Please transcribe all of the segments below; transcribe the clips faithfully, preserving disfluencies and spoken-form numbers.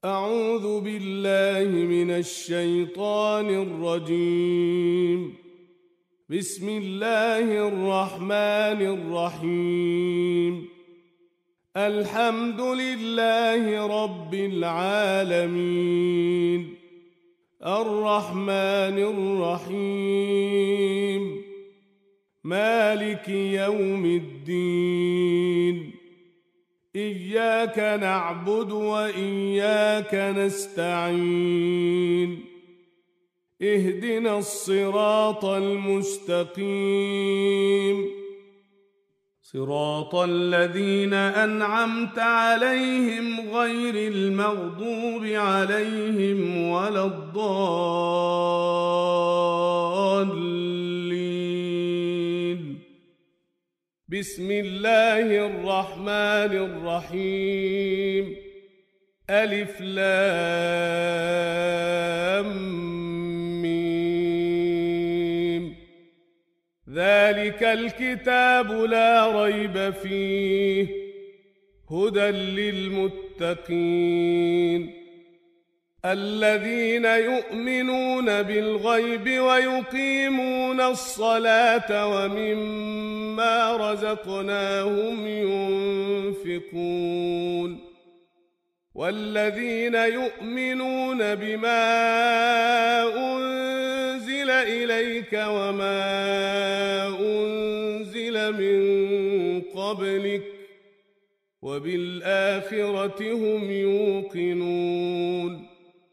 أعوذ بالله من الشيطان الرجيم. بسم الله الرحمن الرحيم. الحمد لله رب العالمين، الرحمن الرحيم، مالك يوم الدين. إياك نعبد وإياك نستعين. اهدنا الصراط المستقيم، صراط الذين أنعمت عليهم غير المغضوب عليهم ولا الضالين. بسم الله الرحمن الرحيم. ألف لام ميم. ذلك الكتاب لا ريب فيه، هدى للمتقين الذين يؤمنون بالغيب ويقيمون الصلاة ومما رزقناهم ينفقون والذين يؤمنون بما أنزل إليك وما أنزل من قبلك وبالآخرة هم يوقنون.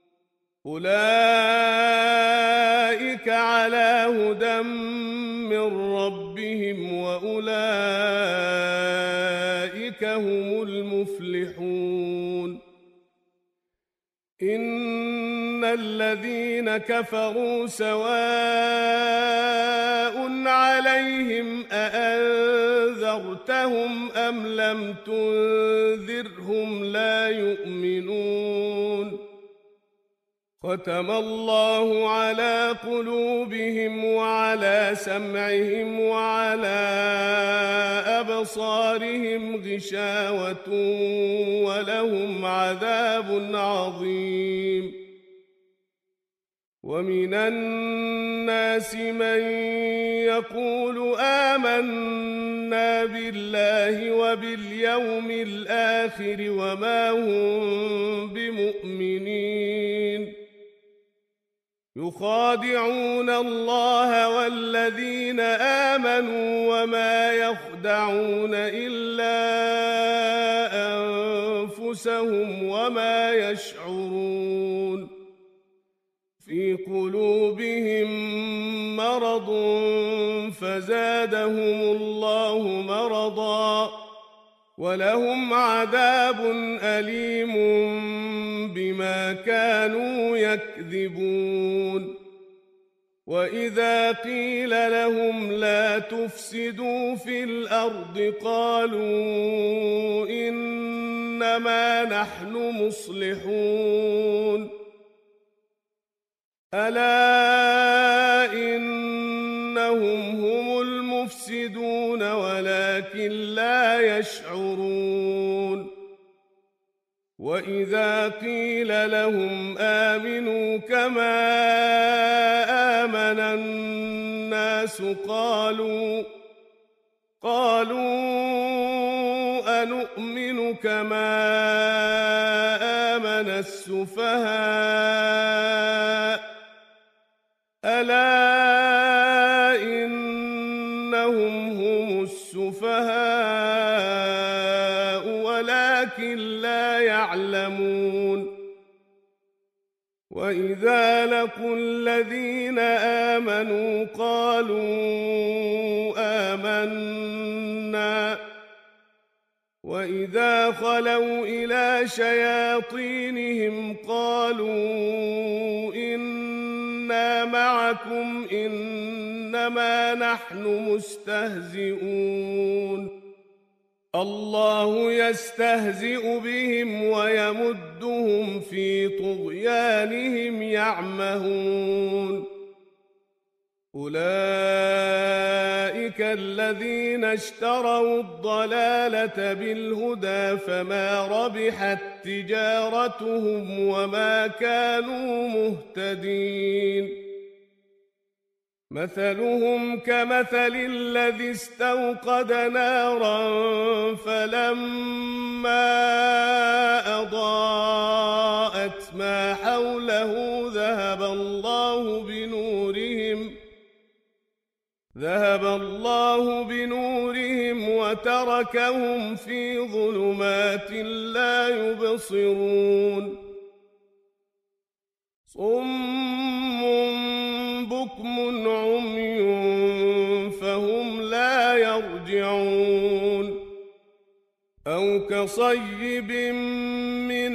أولئك على هدى من ربهم وأولئك هم المفلحون. إن الذين كفروا سواء عليهم أأنذرتهم أم لم تنذرهم لا يؤمنون. ختم الله على قلوبهم وعلى سمعهم وعلى أبصارهم غشاوة ولهم عذاب عظيم. ومن الناس من يقول آمنا بالله وباليوم الآخر وما هم بمؤمنين. يخادعون الله والذين آمنوا وما يخدعون إلا أنفسهم وما يشعرون. في قلوبهم مرض فزادهم الله مرضا ولهم عذاب أليم بما كانوا يكذبون. وإذا قيل لهم لا تفسدوا في الأرض قالوا إنما نحن مصلحون. ألا إنهم هم المفسدون ولكن لا يشعرون. وإذا قيل لهم آمنوا كما آمن الناس قالوا قالوا أنؤمن كما آمن السفهاء. ألا إنهم هم السفهاء ولكن لا يعلمون. وإذا لقوا الذين آمنوا قالوا آمنا وإذا خلوا إلى شياطينهم قالوا إنا معكم إنما نحن مستهزئون. الله يستهزئ بهم ويمدهم في طغيانهم يعمهون. أولئك الذين اشتروا الضلالة بالهدى فما ربحت تجارتهم وما كانوا مهتدين مثلهم كمثل الذي استوقد نارا فلما أضاءت ما حوله ذهب الله بنورهم ذهب الله بنورهم وتركهم في ظلمات لا يبصرون صم بكم عمي فهم لا يرجعون أو كصيب من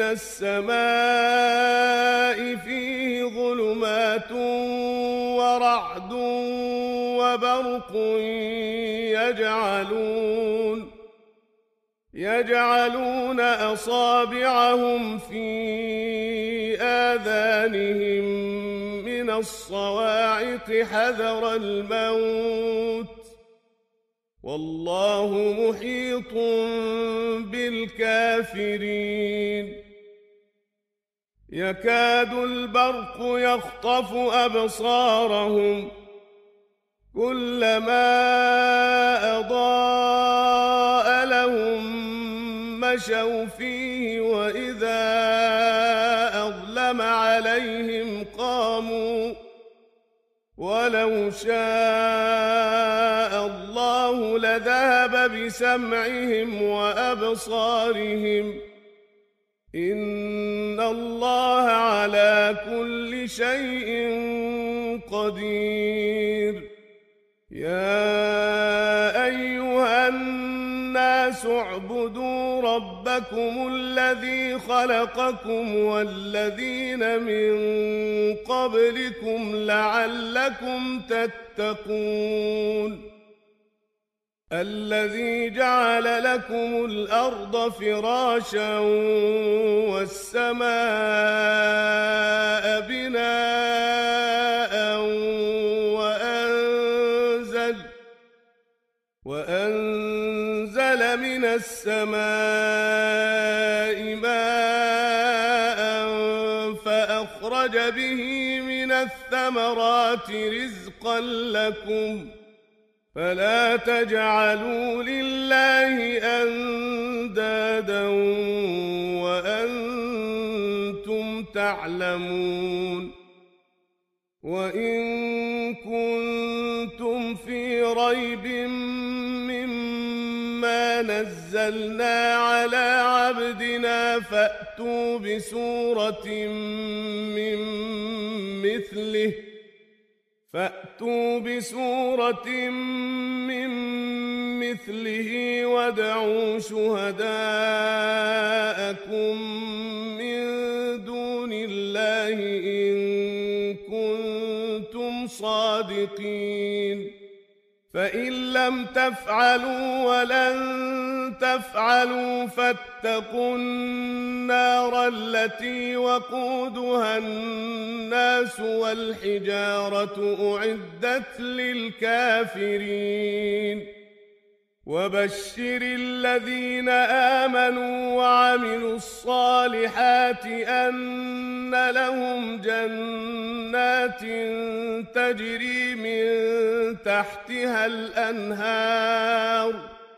السماء فيه ظلمات ورعد وبرق يجعلون يجعلون أصابعهم في آذانهم من الصواعق حذر الموت والله محيط بالكافرين يكاد البرق يخطف أبصارهم كلما أضاء لهم مشوا فيه وإذا أظلم عليهم قاموا ولو شاء الله لذهب بسمعهم وأبصارهم إن الله على كل شيء قدير يا أيها الناس اعبدوا ربكم الذي خلقكم والذين من قبلكم لعلكم تتقون الذي جعل لكم الأرض فراشا والسماء بناء وأنزل وأنزل من السماء ماء فأخرج به من الثمرات رزقا لكم فلا تجعلوا لله أندادا وأنتم تعلمون وإن كنتم في ريب مما نزلنا على عبدنا فأتوا بسورة من مثله فأتوا بسورة من مثله وادعوا شهداءكم من دون الله إن كنتم صادقين فإن لم تفعلوا ولن تفعلوا فاتقوا النار التي وقودها الناس والحجارة أعدت للكافرين وبشر الذين آمنوا وعملوا الصالحات أن لهم جنات تجري من تحتها الأنهار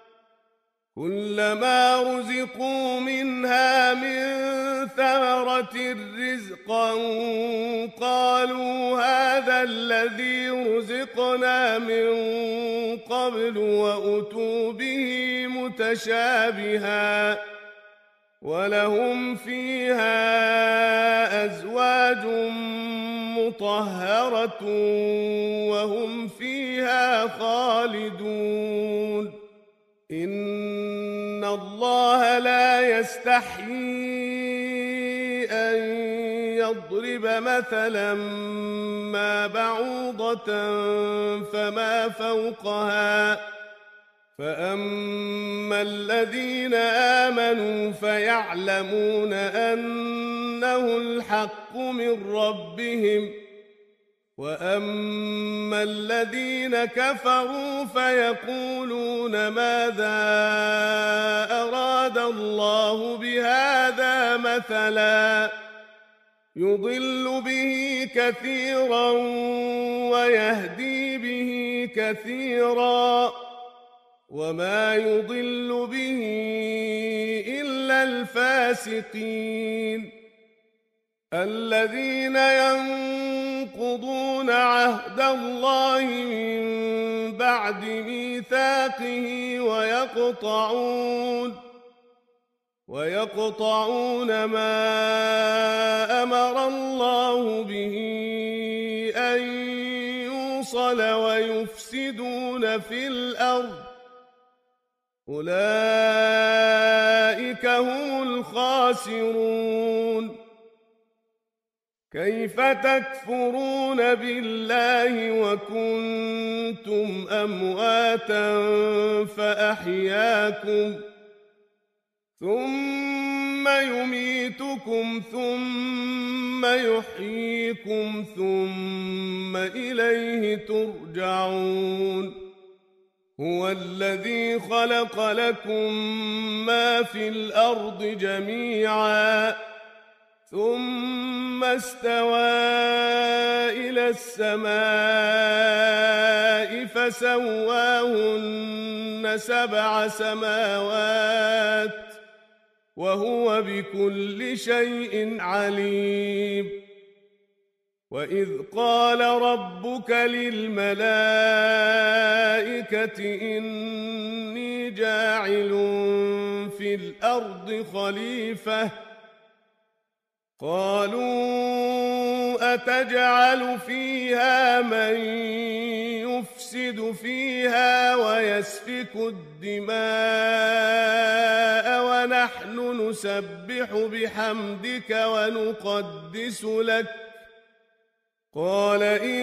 كلما رزقوا منها من ثمرة رزقا قالوا هذا الذي رزقنا من قبل وأتوا به متشابها ولهم فيها أزواج مطهرة وهم فيها خالدون إن الله لا يستحيي أن يضرب مثلا ما بعوضة فما فوقها فأما الذين آمنوا فيعلمون أنه الحق من ربهم وأما الذين كفروا فيقولون ماذا أراد الله بهذا مثلا يضل به كثيرا ويهدي به كثيرا وما يضل به إلا الفاسقين الذين ينقضون عهد الله من بعد ميثاقه ويقطعون ويقطعون ما أمر الله به أن يوصل ويفسدون في الأرض أولئك هم الخاسرون كيف تكفرون بالله وكنتم أمواتا فأحياكم ثم يميتكم ثم يحييكم ثم إليه ترجعون هو الذي خلق لكم ما في الأرض جميعا ثم استوى إلى السماء فسواهن سبع سماوات وهو بكل شيء عليم وإذ قال ربك للملائكة إني جاعل في الأرض خليفة قالوا أتجعل فيها من يفسد فيها ويسفك الدماء ونحن نسبح بحمدك ونقدس لك قال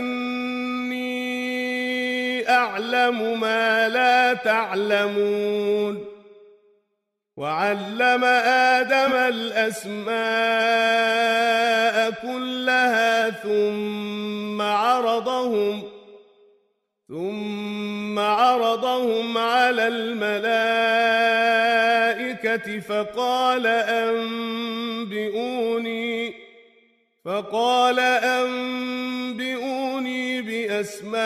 إني أعلم ما لا تعلمون وعلم آدم الأسماء كلها ثم عرضهم ثم عرضهم على الملائكة فقال أنبئوني فقال أنبئوني بأسماء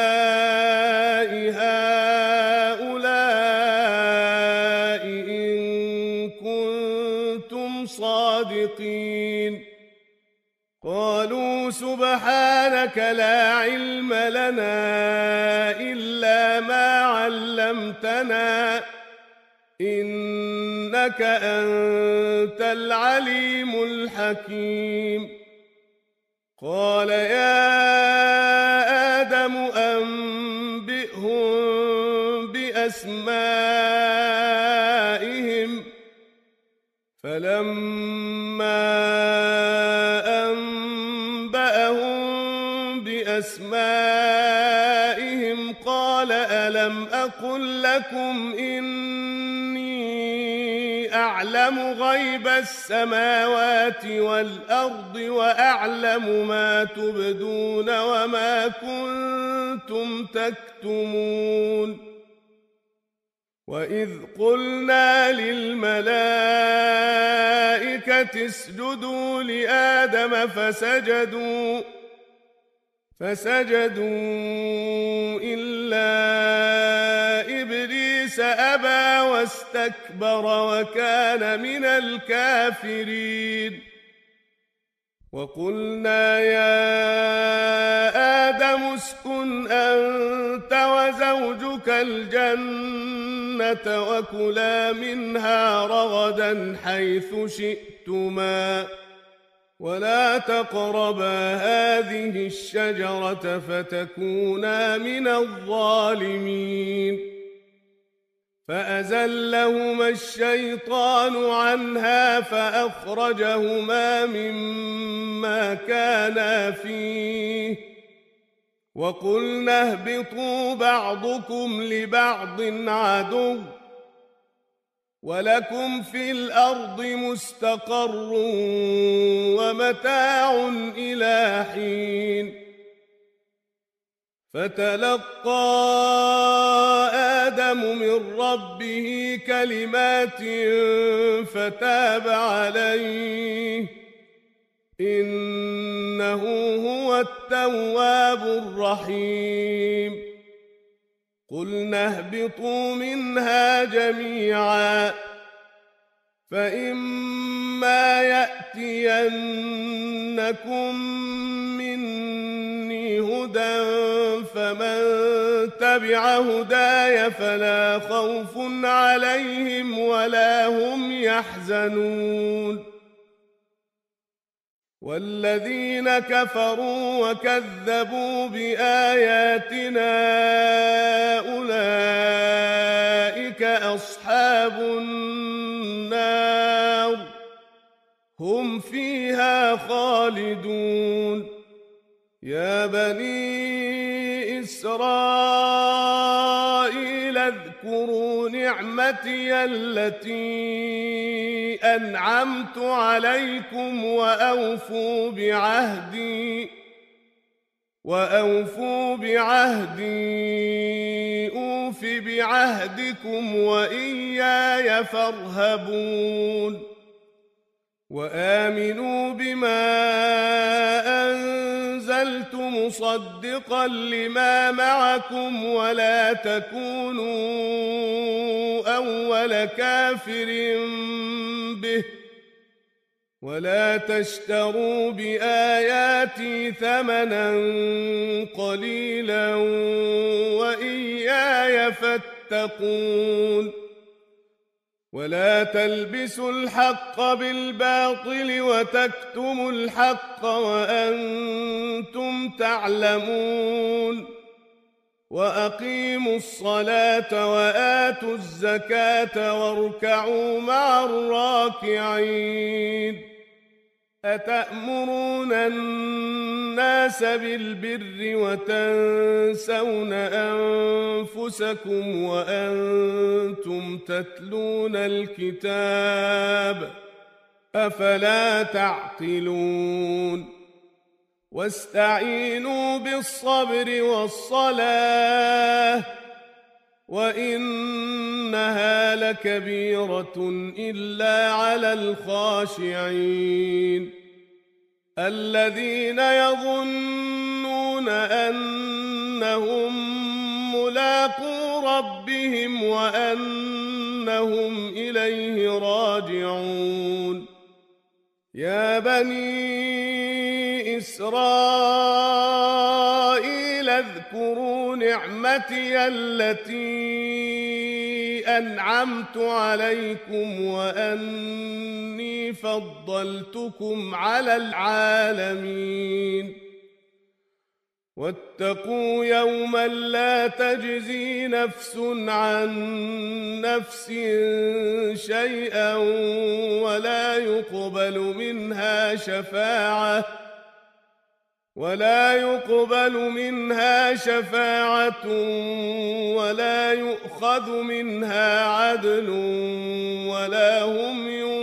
هؤلاء إن كنتم صادقين قالوا سبحانك لا علم لنا إلا ما علمتنا إنك أنت العليم الحكيم قال يا آدم أنبئهم بأسمائهم فلما أنبأهم بأسمائهم قال ألم أقل لكم إني أعلم غيب السماوات والأرض وأعلم ما تبدون وما كنتم تكتمون وإذ قلنا للملائكة اسجدوا لآدم فسجدوا فسجدوا إلا إبليس أبى واستكبر وكان من الكافرين وقلنا يا آدم اسكن أنت وزوجك الجنة وكلا منها رغدا حيث شئتما ولا تقربا هذه الشجرة فتكونا من الظالمين فأزلهما الشيطان عنها فأخرجهما مما كانا فيه وقلنا اهبطوا بعضكم لبعض عدو ولكم في الأرض مستقر ومتاع إلى حين فتلقى آدم من ربه كلمات فتاب عليه إنه هو التواب الرحيم قلنا اهبطوا منها جميعا فإما يأتينكم مني هدى فمن تبع هداي فلا خوف عليهم ولا هم يحزنون والذين كفروا وكذبوا بآياتنا أولئك أصحاب النار هم فيها خالدون يا بني إسرائيل اذكروا نعمتي التي أنعمت عليكم وأوفوا بعهدي وأوفوا بعهدي أوف بعهدكم وإياي فارهبون وآمنوا بما أنزلت مصدقا لما معكم ولا تكونوا أول كافر به ولا تشتروا بآياتي ثمنا قليلا وإياي فاتقون ولا تلبسوا الحق بالباطل وتكتموا الحق وأنتم تعلمون وأقيموا الصلاة وآتوا الزكاة واركعوا مع الراكعين أتأمرون الناس بالبر وتنسون أنفسكم وأنتم تتلون الكتاب أفلا تعقلون واستعينوا بالصبر والصلاة وإنها لكبيرة إلا على الخاشعين الذين يظنون أنهم ملاقو ربهم وأنهم إليه راجعون يا بني إسرائيل اذكروا نعمتي التي أنعمت عليكم وأني فضلتكم على العالمين واتقوا يوما لا تجزي نفس عن نفس شيئا ولا يقبل منها شفاعة ولا يقبل منها شفاعة ولا يؤخذ منها عدل ولا هم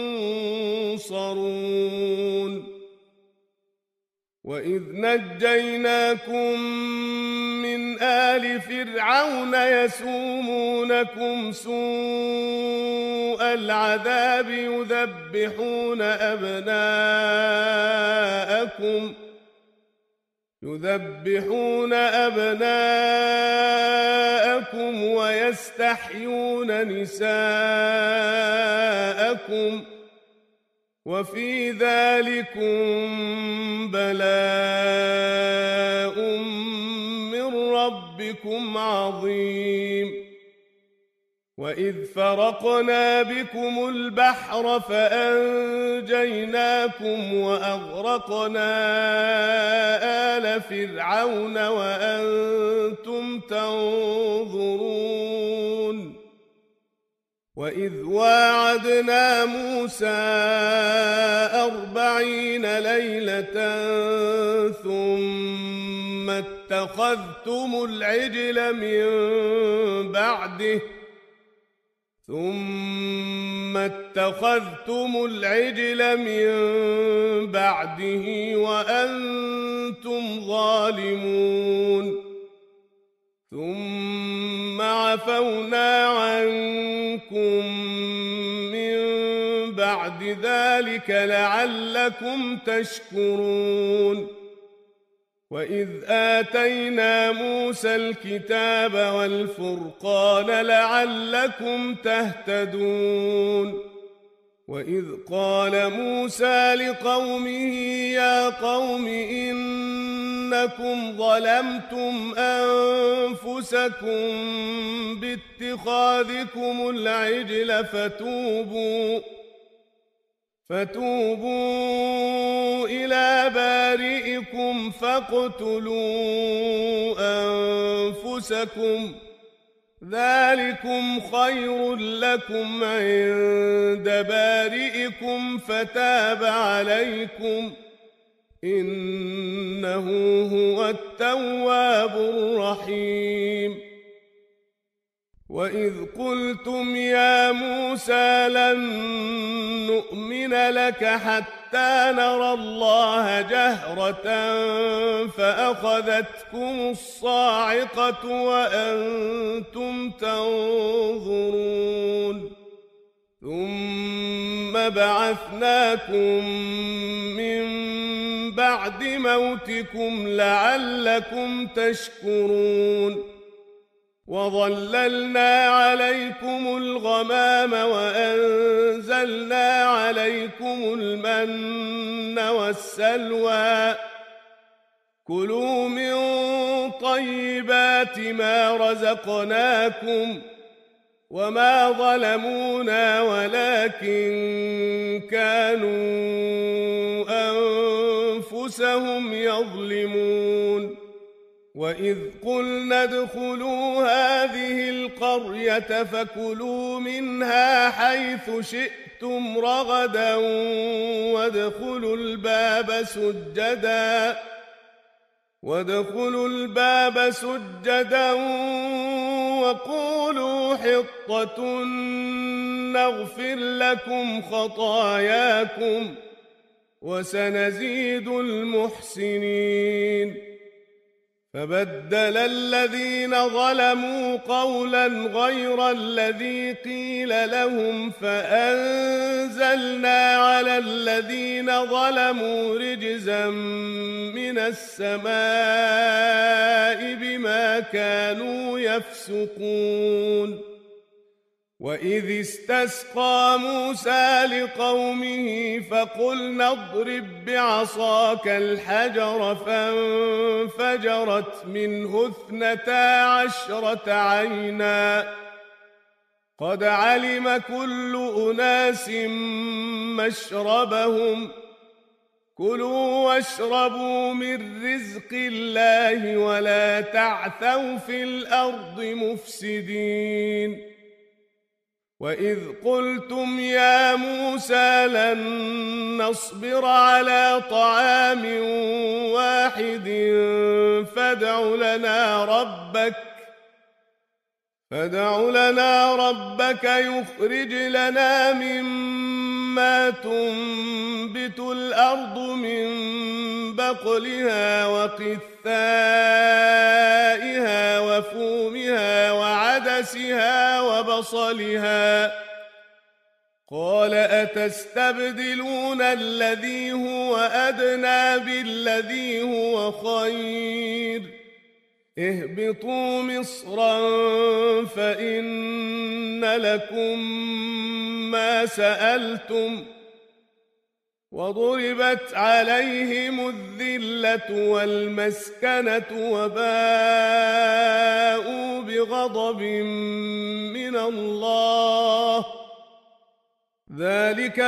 ينصرون وإذ نجيناكم من آل فرعون يسومونكم سوء العذاب يذبحون أبناءكم يذبحون أبناءكم ويستحيون نساءكم وفي ذلكم بلاء من ربكم عظيم وإذ فرقنا بكم البحر فأنجيناكم وأغرقنا آل فرعون وأنتم تنظرون وإذ واعدنا موسى أربعين ليلة ثم اتخذتم العجل من بعده ثم اتخذتم العجل من بعده وأنتم ظالمون ثم عفونا عنكم من بعد ذلك لعلكم تشكرون وإذ آتينا موسى الكتاب والفرقان لعلكم تهتدون وإذ قال موسى لقومه يا قوم إنكم ظلمتم أنفسكم باتخاذكم العجل فتوبوا فتوبوا إلى بارئكم فاقتلوا أنفسكم ذلكم خير لكم عند بارئكم فتاب عليكم إنه هو التواب الرحيم وإذ قلتم يا موسى لن نؤمن لك حتى نرى الله جهرة فأخذتكم الصاعقة وأنتم تنظرون ثم بعثناكم من بعد موتكم لعلكم تشكرون وظللنا عليكم الغمام وأنزلنا عليكم المن والسلوى كلوا من طيبات ما رزقناكم وما ظلمونا ولكن كانوا أنفسهم يظلمون وإذ قلنا ادخلوا هذه القرية فكلوا منها حيث شئتم رغدا وادخلوا الباب سجدا وادخلوا الباب سجدا وقولوا حطة نغفر لكم خطاياكم وسنزيد المحسنين فبدل الذين ظلموا قولا غير الذي قيل لهم فأنزلنا على الذين ظلموا رجزا من السماء بما كانوا يفسقون وإذ استسقى موسى لقومه فقلنا اضرب بعصاك الحجر فانفجرت منه اثنتا عشرة عينا قد علم كل أناس مشربهم كلوا واشربوا من رزق الله ولا تعثوا في الأرض مفسدين وإذ قلتم يا موسى لن نصبر على طعام واحد فادع لنا ربك فادع لنا ربك يخرج لنا مما تنبت الأرض من بقلها وقثائها وفومها وعدسها وبصلها قال أتستبدلون الذي هو أدنى بالذي هو خير اهبطوا مصرا فإن لكم ما سألتم وضربت عليهم الذلة والمسكنة وباءوا بغضب من الله ذلك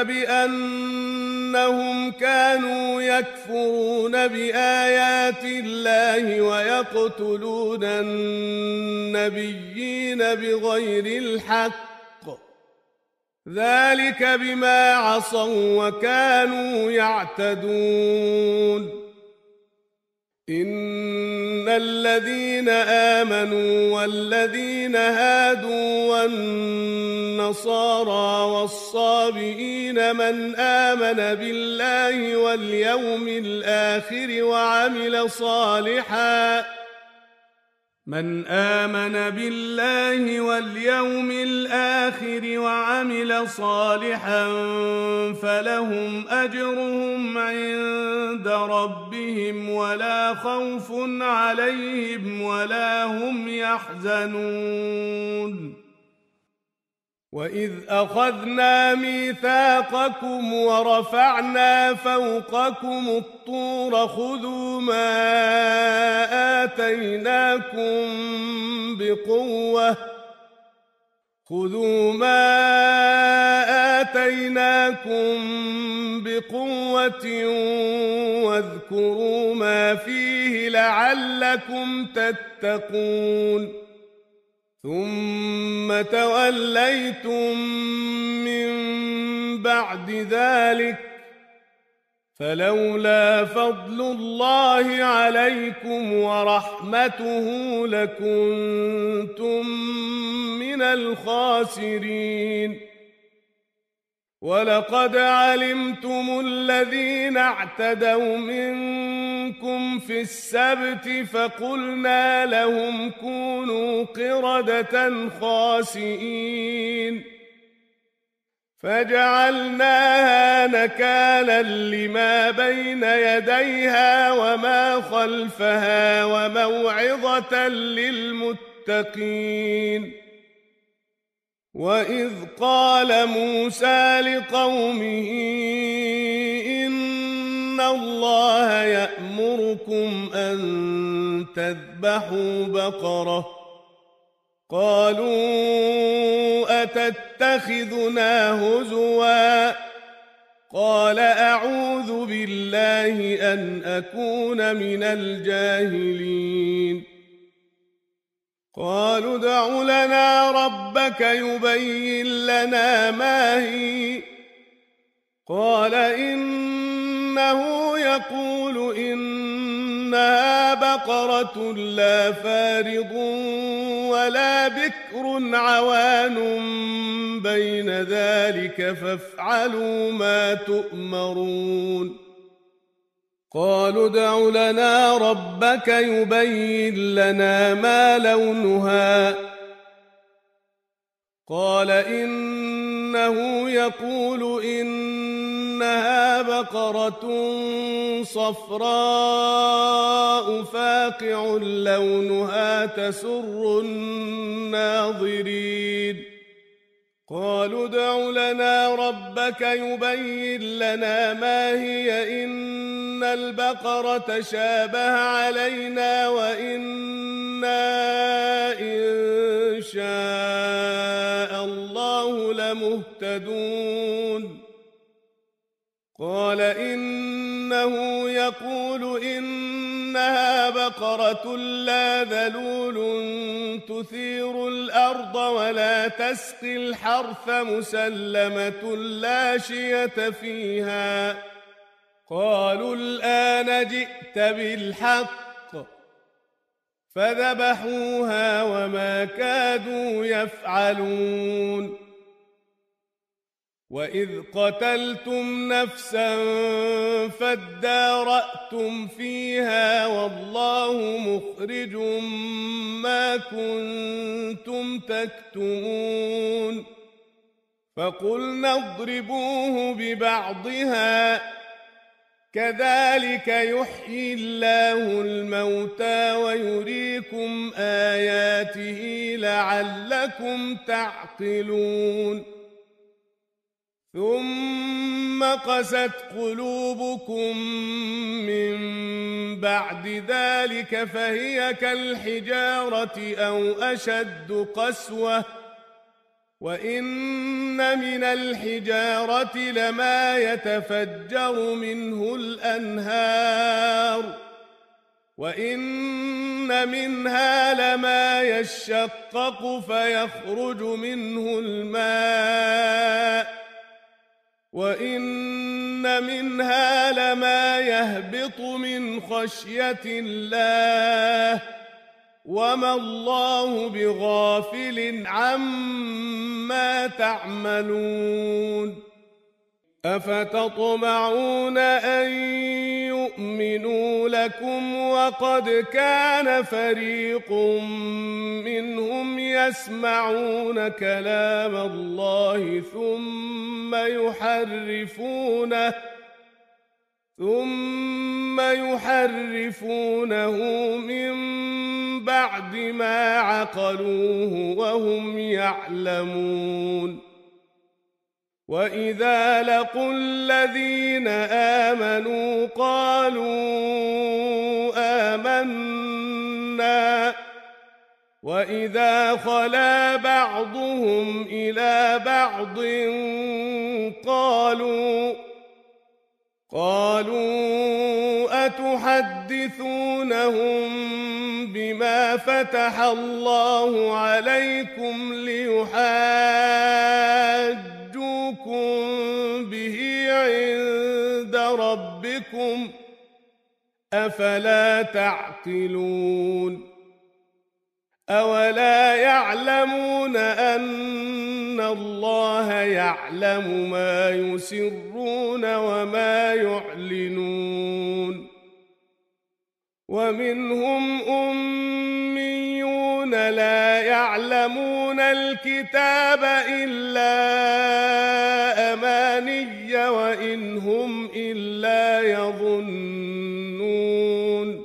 بأنهم كانوا يكفرون بآيات الله ويقتلون النبيين بغير الحق ذلك بما عصوا وكانوا يعتدون إن الذين آمنوا والذين هادوا والنصارى والصابئين من آمن بالله واليوم الآخر وعمل صالحا من آمن بالله واليوم الآخر وعمل صالحا فلهم أجرهم عند ربهم ولا خوف عليهم ولا هم يحزنون وإذ أخذنا ميثاقكم ورفعنا فوقكم الطور خذوا ما آتيناكم بقوة خذوا ما آتيناكم بقوة واذكروا ما فيه لعلكم تتقون ثم توليتم من بعد ذلك فلولا فضل الله عليكم ورحمته لكنتم من الخاسرين ولقد علمتم الذين اعتدوا منكم في السبت فقلنا لهم كونوا قردة خاسئين فجعلناها نكالا لما بين يديها وما خلفها وموعظة للمتقين وإذ قال موسى لقومه إن الله يأمركم أن تذبحوا بقرة قالوا أتتخذنا هزوا قال أعوذ بالله أن أكون من الجاهلين قالوا ادع لنا ربك يبين لنا ما هي قال إنه يقول إنها بقرة لا فارض ولا بكر عوان بين ذلك فافعلوا ما تؤمرون قالوا ادع لنا ربك يبين لنا ما لونها قال إنه يقول إنها بقرة صفراء فاقع لونها تسر الناظرين قالوا ادع لنا ربك يبين لنا ما هي إن البقرة شابه علينا وإنا إن شاء الله لمهتدون قال إنه يقول إنها بقرة لا ذلول تثير الأرض ولا تسقي الحرث مسلمة لا شية فيها قالوا الآن جئت بالحق فذبحوها وما كادوا يفعلون وإذ قتلتم نفسا فادارأتم فيها والله مخرج ما كنتم تكتمون فقلنا اضربوه ببعضها كذلك يحيي الله الموتى ويريكم آياته لعلكم تعقلون ثم قست قلوبكم من بعد ذلك فهي كالحجارة أو أشد قسوة وإن من الحجارة لما يتفجر منه الأنهار وإن منها لما يشقق فيخرج منه الماء وإن منها لما يهبط من خشية الله وما الله بغافل عما تعملون أفتطمعون أن يؤمنوا لكم وقد كان فريق منهم يسمعون كلام الله ثم يحرفونه ثم يحرفونه من بعد ما عقلوه وهم يعلمون وإذا لقوا الذين آمنوا قالوا آمنا وإذا خلا بعضهم إلى بعض قالوا قالوا أتحدثونهم بما فتح الله عليكم ليحاجوكم به عند ربكم أفلا تعقلون أولا يعلمون أن الله يعلم ما يسرون وما يعلنون ومنهم أميون لا يعلمون الكتاب إلا أماني وإن هم إلا يظنون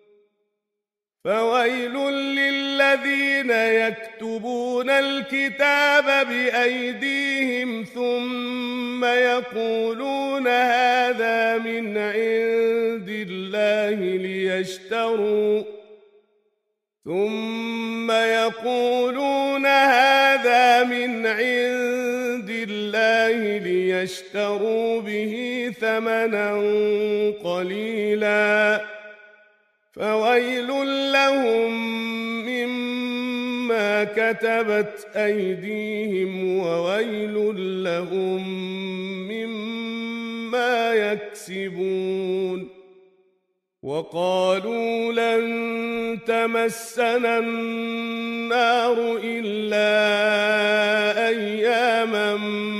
فويل للذين يكتبون الكتاب بأيديهم ثم يقولون هذا من عند الله ليشتروا ثم يقولون هذا من عند الله ليشتروا به ثمنا قليلا فويل لهم مما كتبت أيديهم وويل لهم مما يكسبون وقالوا لن تمسنا النار إلا أياما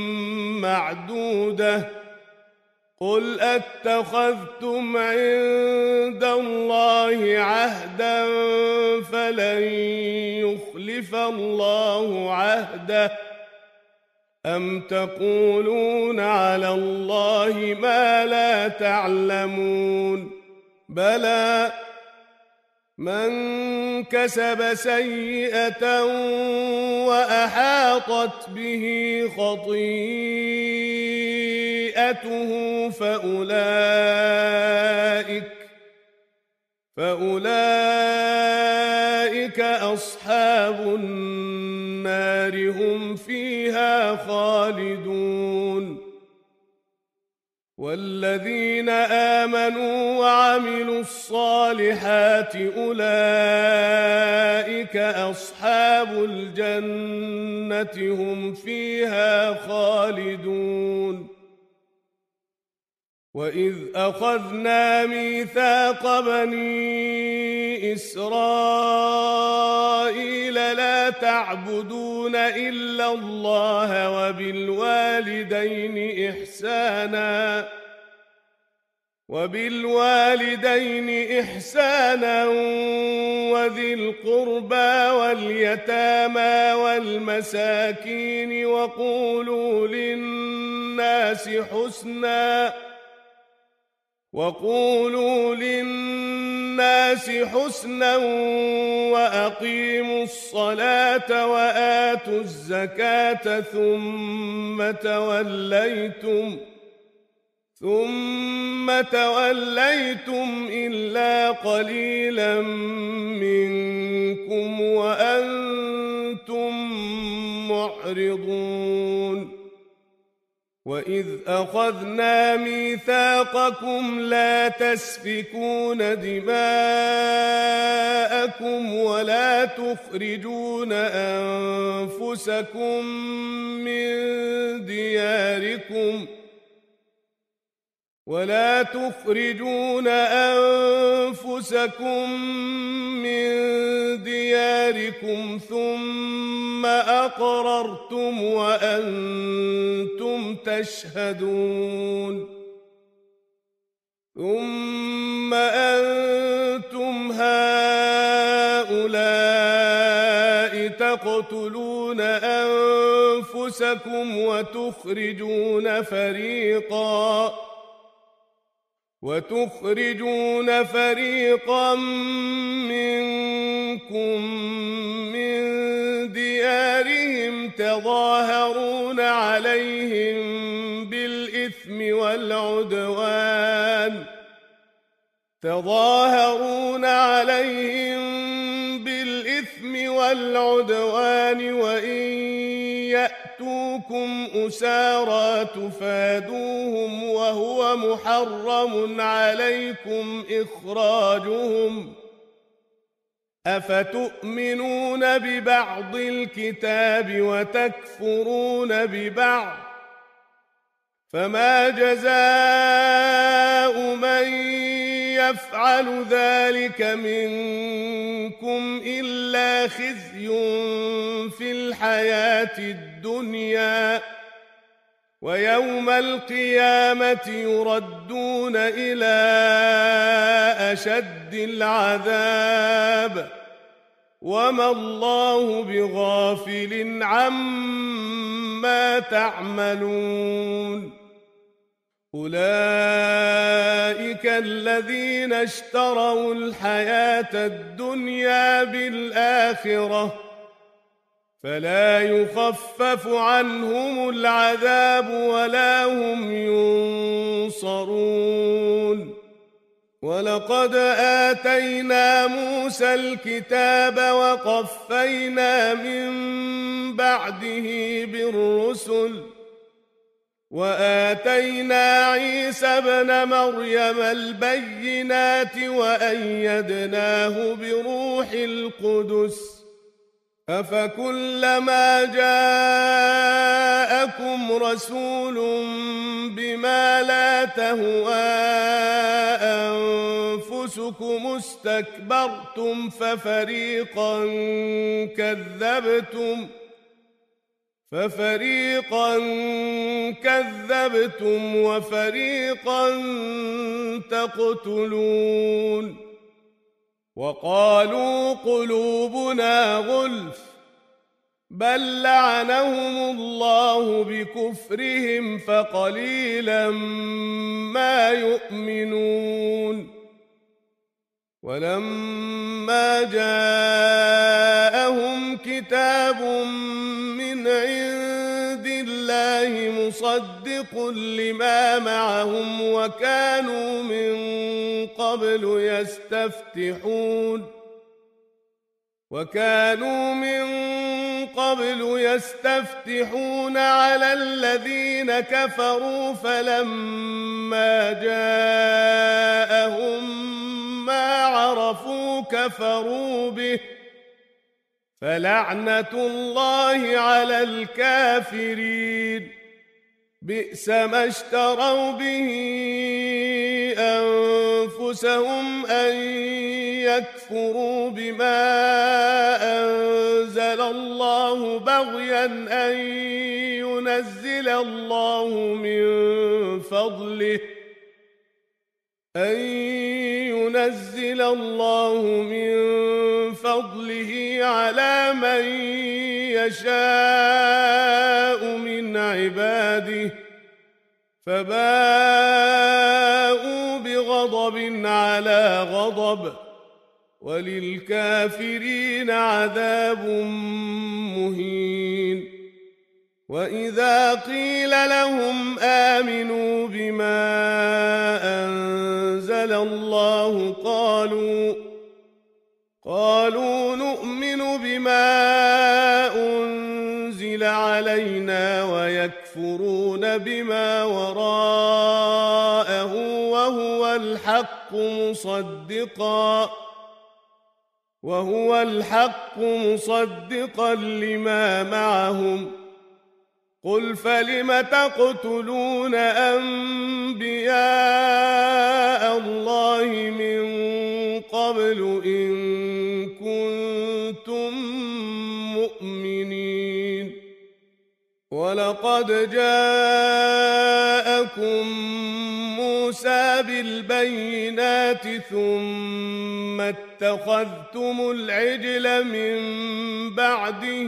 معدودة قل أتخذتم عند الله عهدا فلن يخلف الله عهده أم تقولون على الله ما لا تعلمون بلى من كسب سيئة وأحاطت به خطيئته فأولئك فأولئك أصحاب النار هم فيها خالدون والذين آمنوا وعملوا الصالحات أولئك أصحاب الجنة هم فيها خالدون وإذ أخذنا ميثاق بني إسرائيل لا تعبدون إلا الله وبالوالدين إحسانا وبالوالدين إحسانا وذي القربى واليتامى والمساكين وقولوا للناس حسنا وقولوا للناس حسنا وأقيموا الصلاة وآتوا الزكاة ثم توليتم ثم توليتم إلا قليلا منكم وأنتم معرضون وإذ أخذنا ميثاقكم لا تسفكون دماءكم ولا تخرجون أنفسكم من دياركم ولا تخرجون أنفسكم من دياركم ثم أقررتم وأنتم تشهدون ثم أنتم تقتلون أنفسكم وتخرجون فريقا وتخرجون فريقا منكم من ديارهم تظاهرون عليهم بالإثم والعدوان تظاهرون عليهم بالإثم والعدوان وإن يأتوكم أسارى تفادوهم وهو محرم عليكم إخراجهم أفتؤمنون ببعض الكتاب وتكفرون ببعض فما جزاء من يفعل ذلك منكم إلا خزي في الحياة الدنيا ويوم القيامة يردون إلى أشد العذاب وما الله بغافل عما تعملون أولئك الذين اشتروا الحياة الدنيا بالآخرة فلا يخفف عنهم العذاب ولا هم ينصرون ولقد آتينا موسى الكتاب وقفينا من بعده بالرسل وآتينا عيسى ابن مريم البينات وأيدناه بروح القدس أفكلما جاءكم رسول بما لا تهوى أنفسكم استكبرتم ففريقا كذبتم ففريقا كذبتم وفريقا تقتلون وقالوا قلوبنا غلف بل لعنهم الله بكفرهم فقليلا ما يؤمنون ولما جاءهم كتاب من عند الله مصدق لما معهم وكانوا من قبل يستفتحون وكانوا من قبل يستفتحون على الذين كفروا فلما جاءهم ما عرفوا كفروا به فلعنة الله على الكافرين بئس ما اشتروا به أنفسهم أن يكفروا بما أنزل الله بغيا أن ينزل الله من فضله أن ينزل الله من فضله على من يشاء من عباده فباءوا بغضب على غضب وللكافرين عذاب مهين وإذا قيل لهم آمنوا بما أنزل الله قالوا قالوا نؤمن بما أنزل علينا ويكفرون بما وراءه وهو الحق مصدقا وهو الحق مصدقا لما معهم قل فلم تقتلون أنبياء الله من قبل إن كنتم مؤمنين ولقد جاءكم موسى بالبينات بالبينات ثم اتخذتم العجل من بعده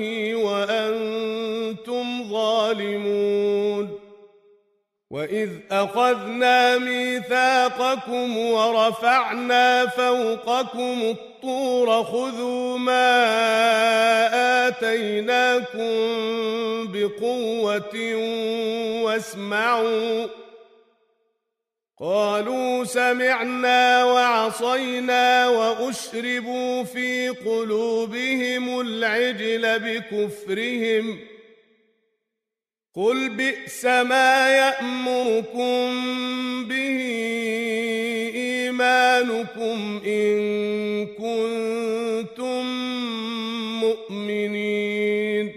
وأنتم ظالمون وإذ أخذنا ميثاقكم ورفعنا فوقكم الطور خذوا ما آتيناكم بقوة واسمعوا قالوا سمعنا وعصينا وأشربوا في قلوبهم العجل بكفرهم قل بئس ما يأمركم به إيمانكم إن كنتم مؤمنين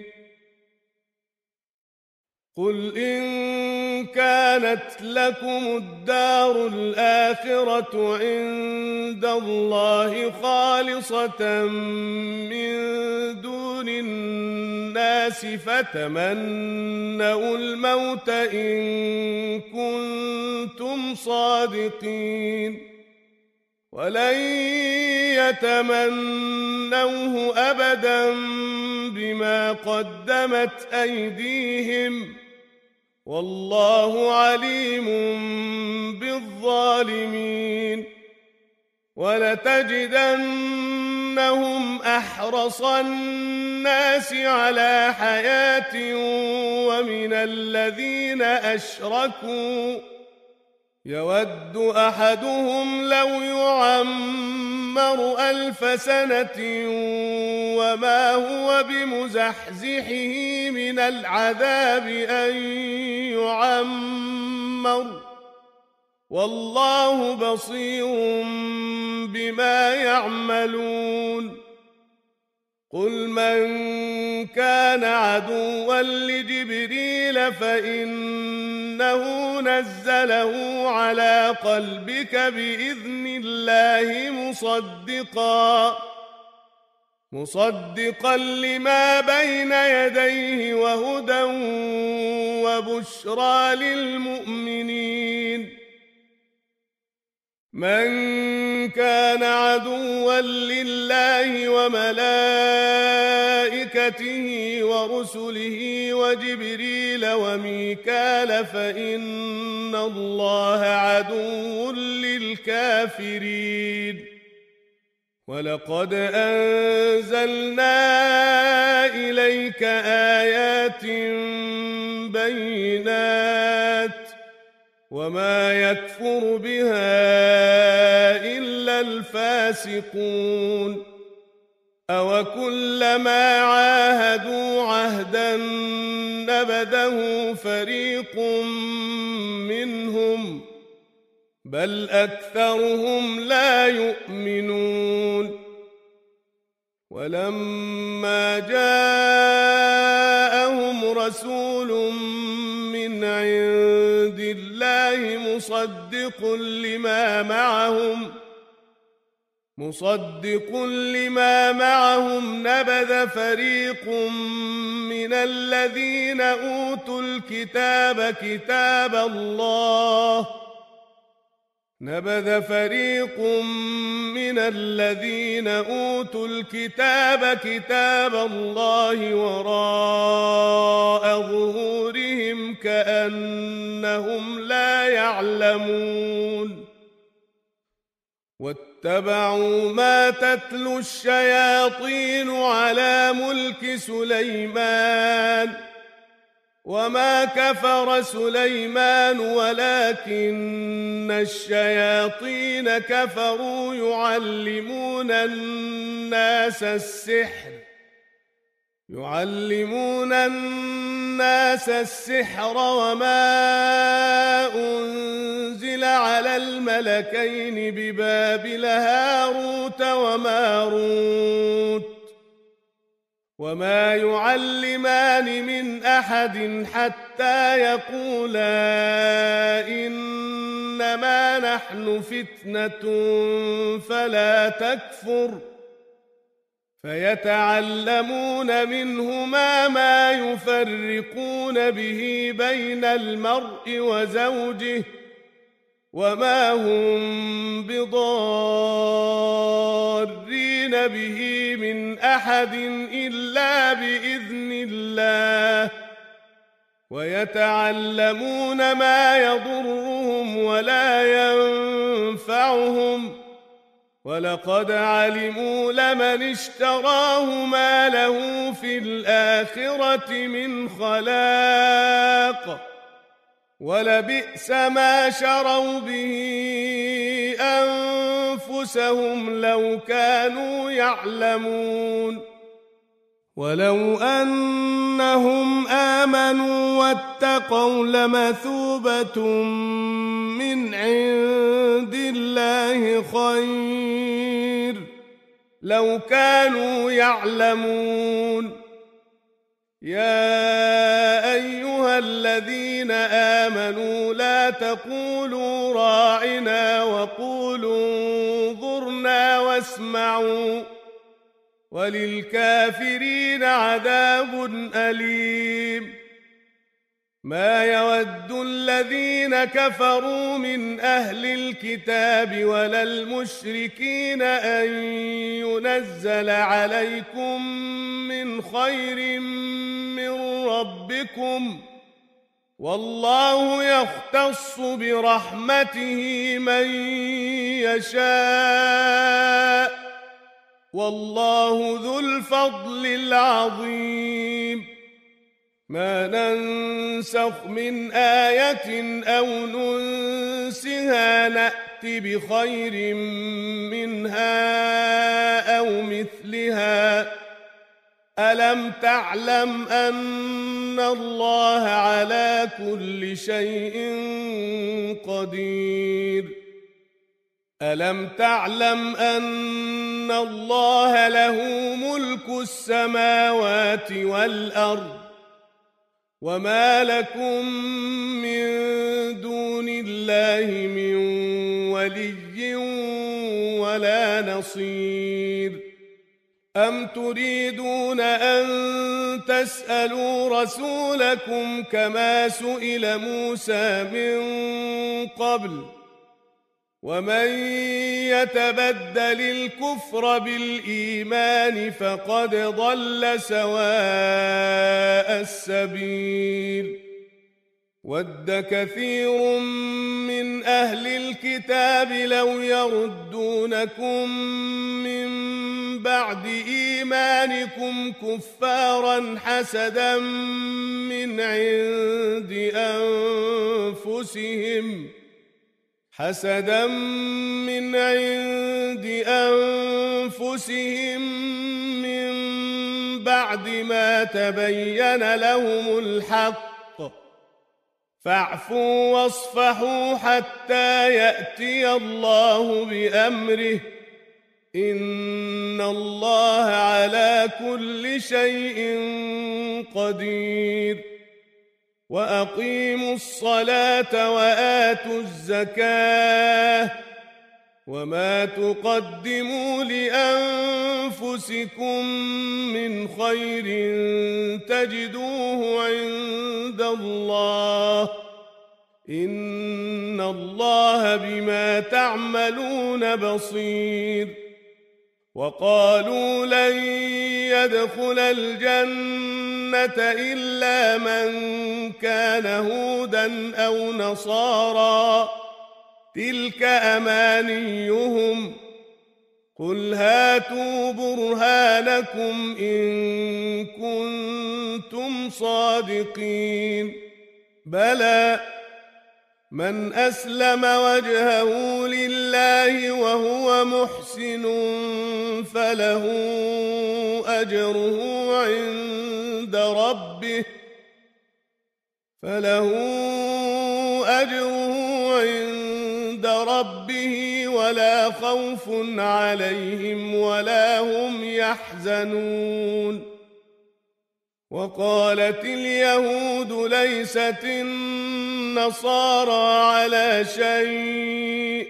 قل إن كانت لكم الدار الآخرة عند الله خالصة من دون الناس فتمنوا الموت إن كنتم صادقين ولن يتمنوه أبدا بما قدمت أيديهم والله عليم بالظالمين ولتجدنهم أحرص الناس على حياة ومن الذين أشركوا يود أحدهم لو يعمر ألف سنة وما هو بمزحزحه من العذاب أن يعمر والله بصير بما يعملون قل من كان عدوا لجبريل فإنه نزله على قلبك بإذن الله مصدقا مصدقا لما بين يديه وهدى وبشرى للمؤمنين من كان عدوا لله وملائكته ورسله وجبريل وميكال فإن الله عدو للكافرين ولقد أنزلنا إليك آيات بينات وما يكفر بها إلا الفاسقون أوكلما عاهدوا عهدا نبذه فريق منهم بل أكثرهم لا يؤمنون ولما جاءهم رسول من عند الله مصدق لما معهم مصدق لما معهم نبذ فريق من الذين أوتوا الكتاب كتاب الله نبذ فريق من الذين أوتوا الكتاب كتاب الله وراء ظهورهم كأنهم لا يعلمون واتبعوا ما تتلو الشياطين على ملك سليمان وما كفر سليمان ولكن الشياطين كفروا يعلمون الناس السحر يعلمون الناس السحر وما أنزل على الملكين ببابل هاروت وماروت وما يعلمان من أحد حتى يقولا إنما نحن فتنة فلا تكفر فيتعلمون منهما ما يفرقون به بين المرء وزوجه وما هم بضارين به من أحد إلا بإذن الله ويتعلمون ما يضرهم ولا ينفعهم ولقد علموا لمن اشتراه ما له في الآخرة من خلاق ولبئس ما شروا به أنفسهم لو كانوا يعلمون ولو أنهم آمنوا واتقوا لمثوبة من عند الله خير لو كانوا يعلمون يا أيها الذين آمنوا لا تقولوا راعنا وقولوا انظرنا واسمعوا وللكافرين عذاب أليم ما يود الذين كفروا من أهل الكتاب ولا المشركين أن ينزل عليكم من خير من ربكم والله يختص برحمته من يشاء والله ذو الفضل العظيم ما ننسخ من آية أو ننسها نأت بخير منها أو مثلها ألم تعلم أن الله على كل شيء قدير ألم تعلم أن الله له ملك السماوات والأرض وما لكم من دون الله من ولي ولا نصير أم تريدون أن تسألوا رسولكم كما سئل موسى من قبل ومن يتبدل الكفر بالإيمان فقد ضل سواء السبيل ود كثير من أهل الكتاب لو يردونكم من بعد إيمانكم كفارا حسدا من عند أنفسهم حسدا من عند أنفسهم من بعد ما تبين لهم الحق فاعفوا واصفحوا حتى يأتي الله بأمره إن الله على كل شيء قدير وأقيموا الصلاة وآتوا الزكاة وما تقدموا لأنفسكم من خير تجدوه عند الله إن الله بما تعملون بصير وقالوا لن يدخل الجنة إلا من كان هودا أو نصارى تلك أمانيهم قل هاتوا برهانكم إن كنتم صادقين بلى من أسلم وجهه لله وهو محسن فله أجره عند ربه فله أجره عند ربه ولا خوف عليهم ولا هم يحزنون وقالت اليهود ليست النصارى على شيء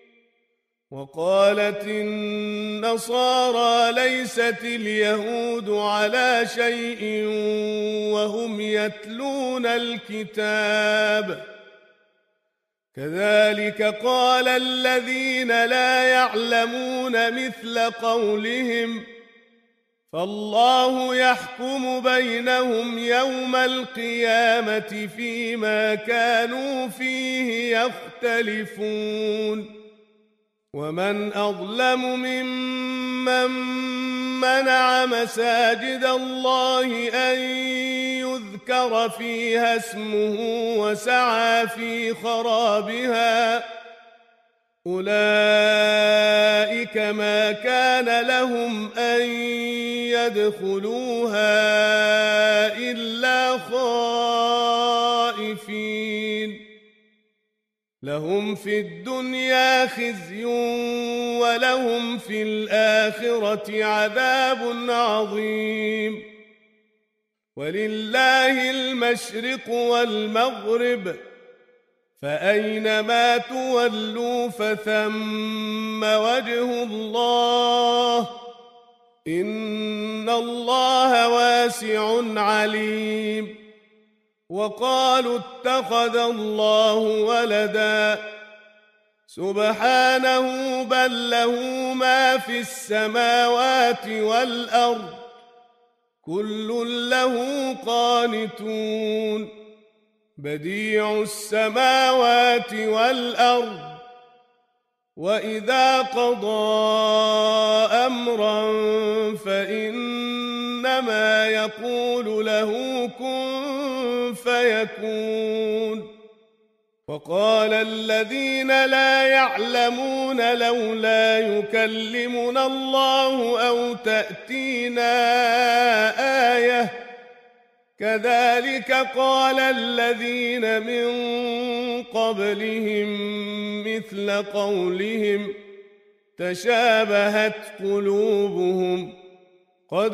وقالت النصارى ليست اليهود على شيء وهم يتلون الكتاب كذلك قال الذين لا يعلمون مثل قولهم فالله يحكم بينهم يوم القيامة فيما كانوا فيه يختلفون ومن أظلم ممن منع مساجد الله أن يذكر فيها اسمه وسعى في خرابها أولئك ما كان لهم أن يدخلوها إلا خائفين لهم في الدنيا خزي ولهم في الآخرة عذاب عظيم ولله المشرق والمغرب فأينما تولوا فثم وجه الله إن الله واسع عليم وقالوا اتخذ الله ولدا سبحانه بل له ما في السماوات والأرض كل له قانتون بديع السماوات والأرض وإذا قضى أمرا فإنما يقول له كن فيكون وقال الذين لا يعلمون لولا يكلمنا الله أو تأتينا آية كذلك قال الذين من قبلهم مثل قولهم تشابهت قلوبهم قد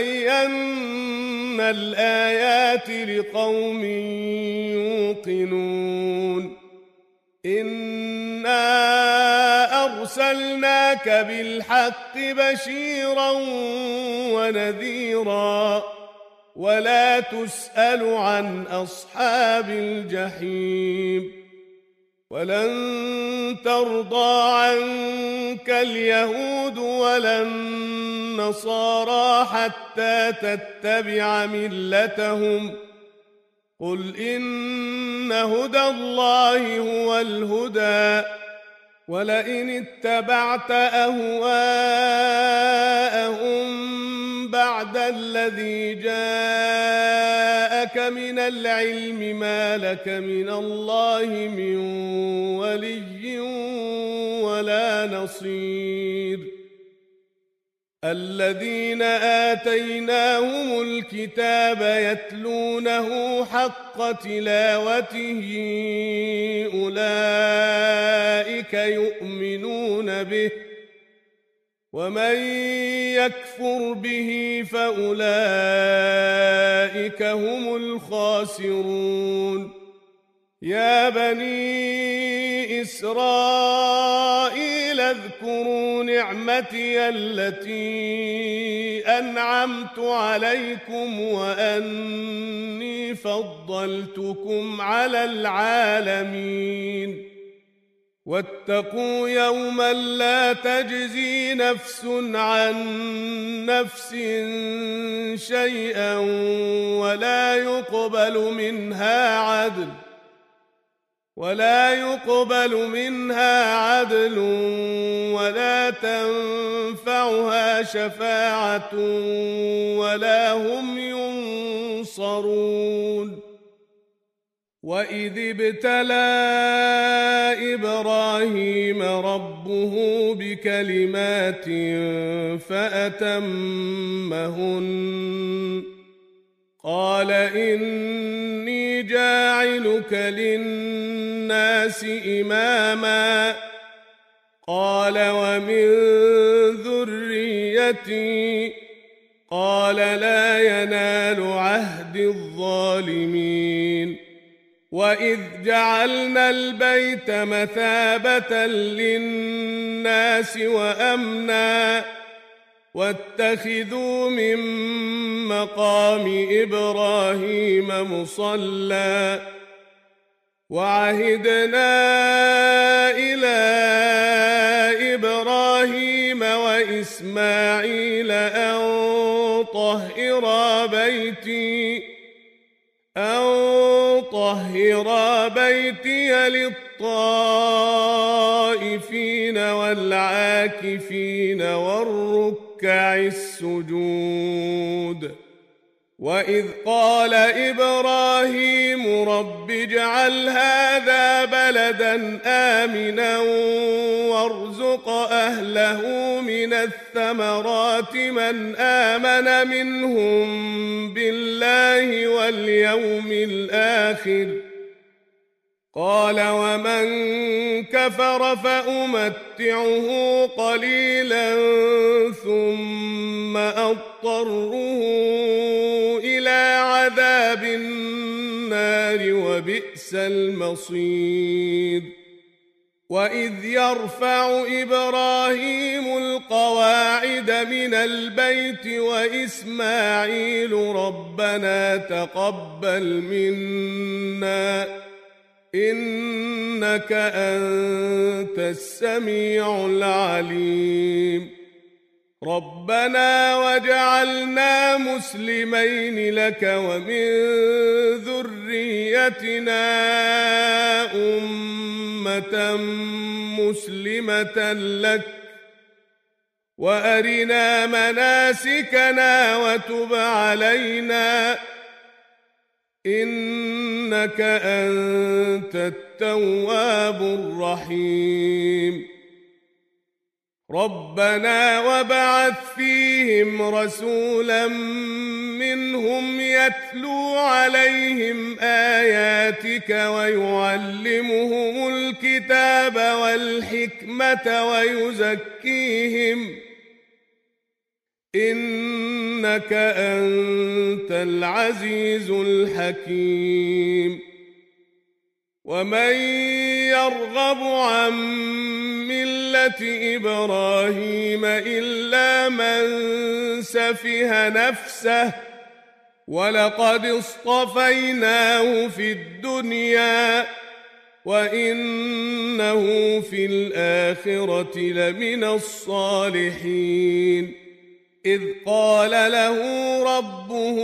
بينا الآيات لقوم يوقنون إنا أرسلناك بالحق بشيرا ونذيرا ولا تسأل عن أصحاب الجحيم ولن ترضى عنك اليهود ولا النصارى حتى تتبع ملتهم قل إن هدى الله هو الهدى ولئن اتبعت أهواءهم بعد الذي جاءك من العلم ما لك من الله من ولي ولا نصير الذين آتيناهم الكتاب يتلونه حق تلاوته أولئك يؤمنون به ومن يكفر به فأولئك هم الخاسرون يا بني إسرائيل اذكروا نعمتي التي أنعمت عليكم وأني فضلتكم على العالمين واتقوا يوما لا تجزي نفس عن نفس شيئا ولا يقبل منها عدل ولا يقبل منها عدل ولا تنفعها شفاعة ولا هم ينصرون وإذ ابتلى إبراهيم ربه بكلمات فأتمهن قال إني جاعلك للناس إماما قال ومن ذريتي قال لا ينال عهد الظالمين وإذ جعلنا البيت مثابة للناس وأمنا واتخذوا من مقام إبراهيم مصلى وعهدنا إلى إبراهيم وإسماعيل أن طهرا بيتي أن طهرا بيتي للطائفين والعاكفين والركع السجود وإذ قال إبراهيم رب اجعل هذا بلدا آمنا وارزق أهله من الثمرات من آمن منهم بالله واليوم الآخر قال ومن كفر فأمتعه قليلا ثم أضطره إلى عذاب النار وبئس المصير وإذ يرفع إبراهيم القواعد من البيت وإسماعيل ربنا تقبل منا إنك أنت السميع العليم ربنا واجعلنا مسلمين لك ومن ذريتنا أمة مسلمة لك وأرنا مناسكنا وتب علينا إنك أنت التواب الرحيم ربنا وابعث فيهم رسولا منهم يتلو عليهم آياتك ويعلمهم الكتاب والحكمة ويزكيهم إنك أنت العزيز الحكيم ومن يرغب عن ملة إبراهيم إلا من سفه نفسه ولقد اصطفيناه في الدنيا وإنه في الآخرة لمن الصالحين إذ قال له ربه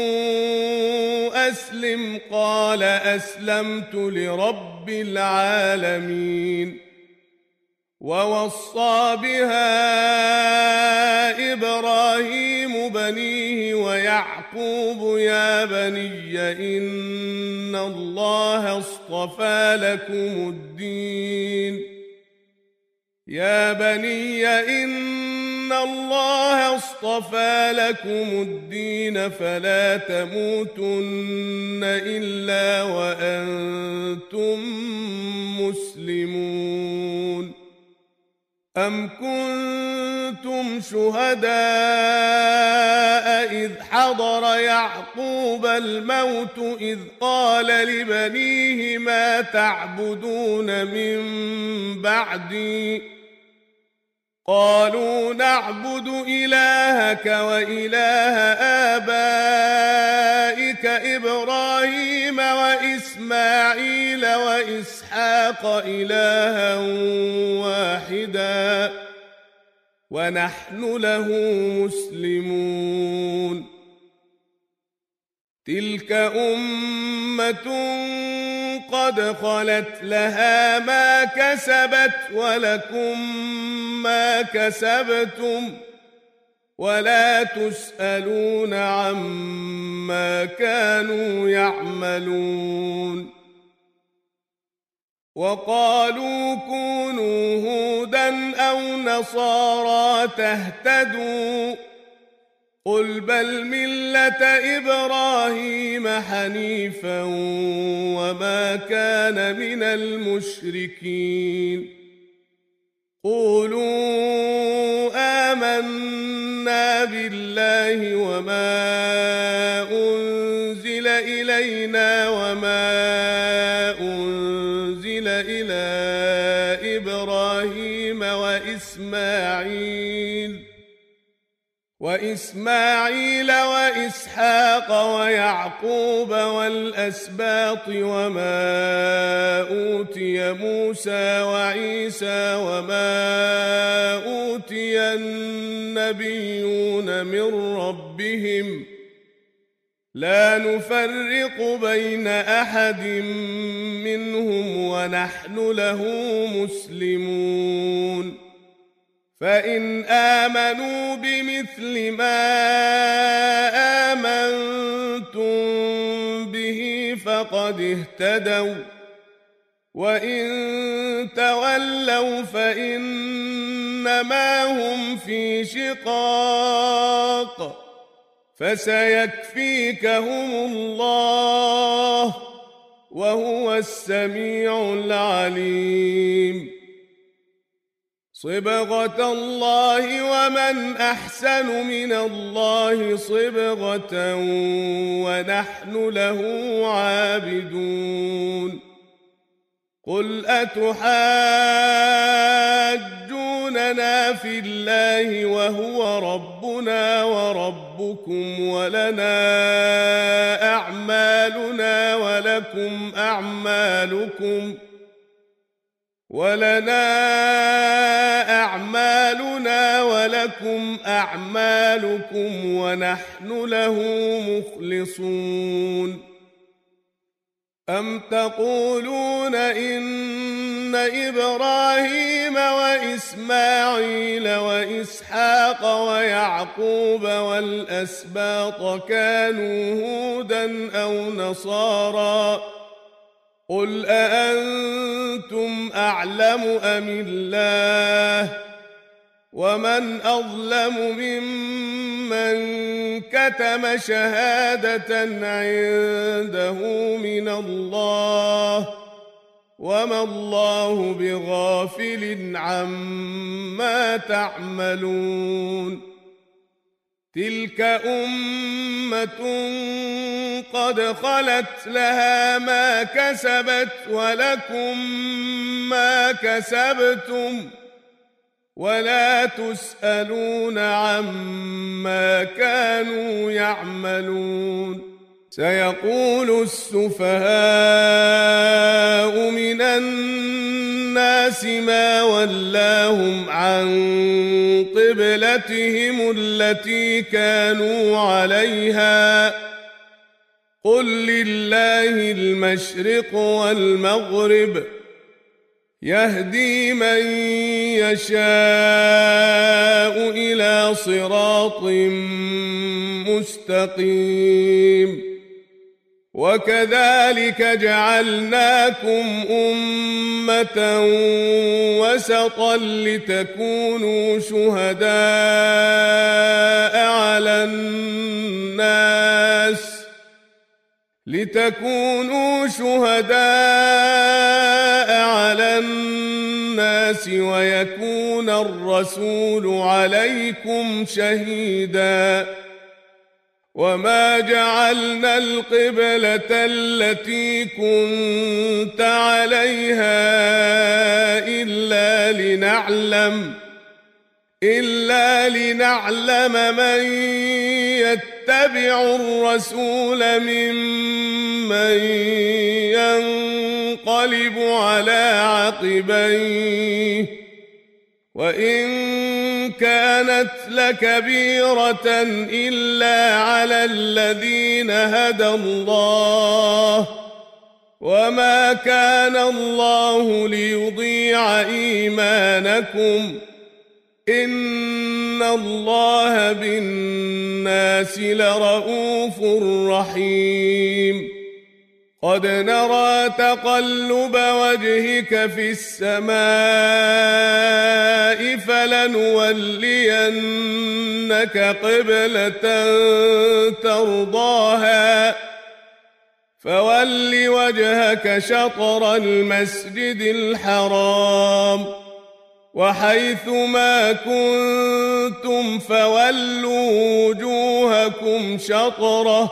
أسلم قال أسلمت لرب العالمين ووصى بها إبراهيم بنيه ويعقوب يا بني إن الله اصطفى لكم الدين يا بني إن الله اصطفى لكم الدين فلا تموتن إلا وأنتم مسلمون أم كنتم شهداء إذ حضر يعقوب الموت إذ قال لبنيه ما تعبدون من بعدي قالوا نعبد إلهك وإله آبائك إبراهيم وإسماعيل وإسحاق إلها واحدا ونحن له مسلمون تلك أمة قد خلت لها ما كسبت ولكم ما كسبتم ولا تسألون عما كانوا يعملون وقالوا كونوا هودا أو نصارى تهتدوا قل بل ملة إبراهيم حنيفا وما كان من المشركين قولوا آمنا بالله وما أنزل إلينا وما أنزل إلى إبراهيم وإسماعيل وإسماعيل وإسحاق ويعقوب والأسباط وما أوتي موسى وعيسى وما أوتي النبيون من ربهم لا نفرق بين أحد منهم ونحن له مسلمون فإن آمنوا بمثل ما آمنتم به فقد اهتدوا وإن تولوا فإنما هم في شقاق فسيكفيكهم الله وهو السميع العليم صبغة الله ومن أحسن من الله صبغة ونحن له عابدون قل أتحاجوننا في الله وهو ربنا وربكم ولنا أعمالنا ولكم أعمالكم ولنا أعمالنا ولكم أعمالكم ونحن له مخلصون أم تقولون إن إبراهيم وإسماعيل وإسحاق ويعقوب والأسباط كانوا هودا أو نصارى قل أأنتم أعلم أم الله ومن أظلم ممن كتم شهادة عنده من الله وما الله بغافل عما تعملون تلك أمة قد خلت لها ما كسبت ولكم ما كسبتم ولا تسألون عما كانوا يعملون سيقول السفهاء من الناس ما ولاهم عن قبلتهم التي كانوا عليها قل لله المشرق والمغرب يهدي من يشاء إلى صراط مستقيم وكذلك جعلناكم أمة وسطا لتكونوا شهداء على الناس لتكونوا شهداء على الناس ويكون الرسول عليكم شهيدا وما جعلنا القبلة التي كنت عليها إلا لنعلم إلا لنعلم من يتبع الرسول ممن ينقلب على عقبيه وإن كانت لكبيرة إلا على الذين هدى الله وما كان الله ليضيع إيمانكم إن الله بالناس لرؤوف رحيم قد نرى تقلب وجهك في السماء فلنولينك قبلة ترضاها فول وجهك شطر المسجد الحرام وحيث ما كنتم فولوا وجوهكم شطره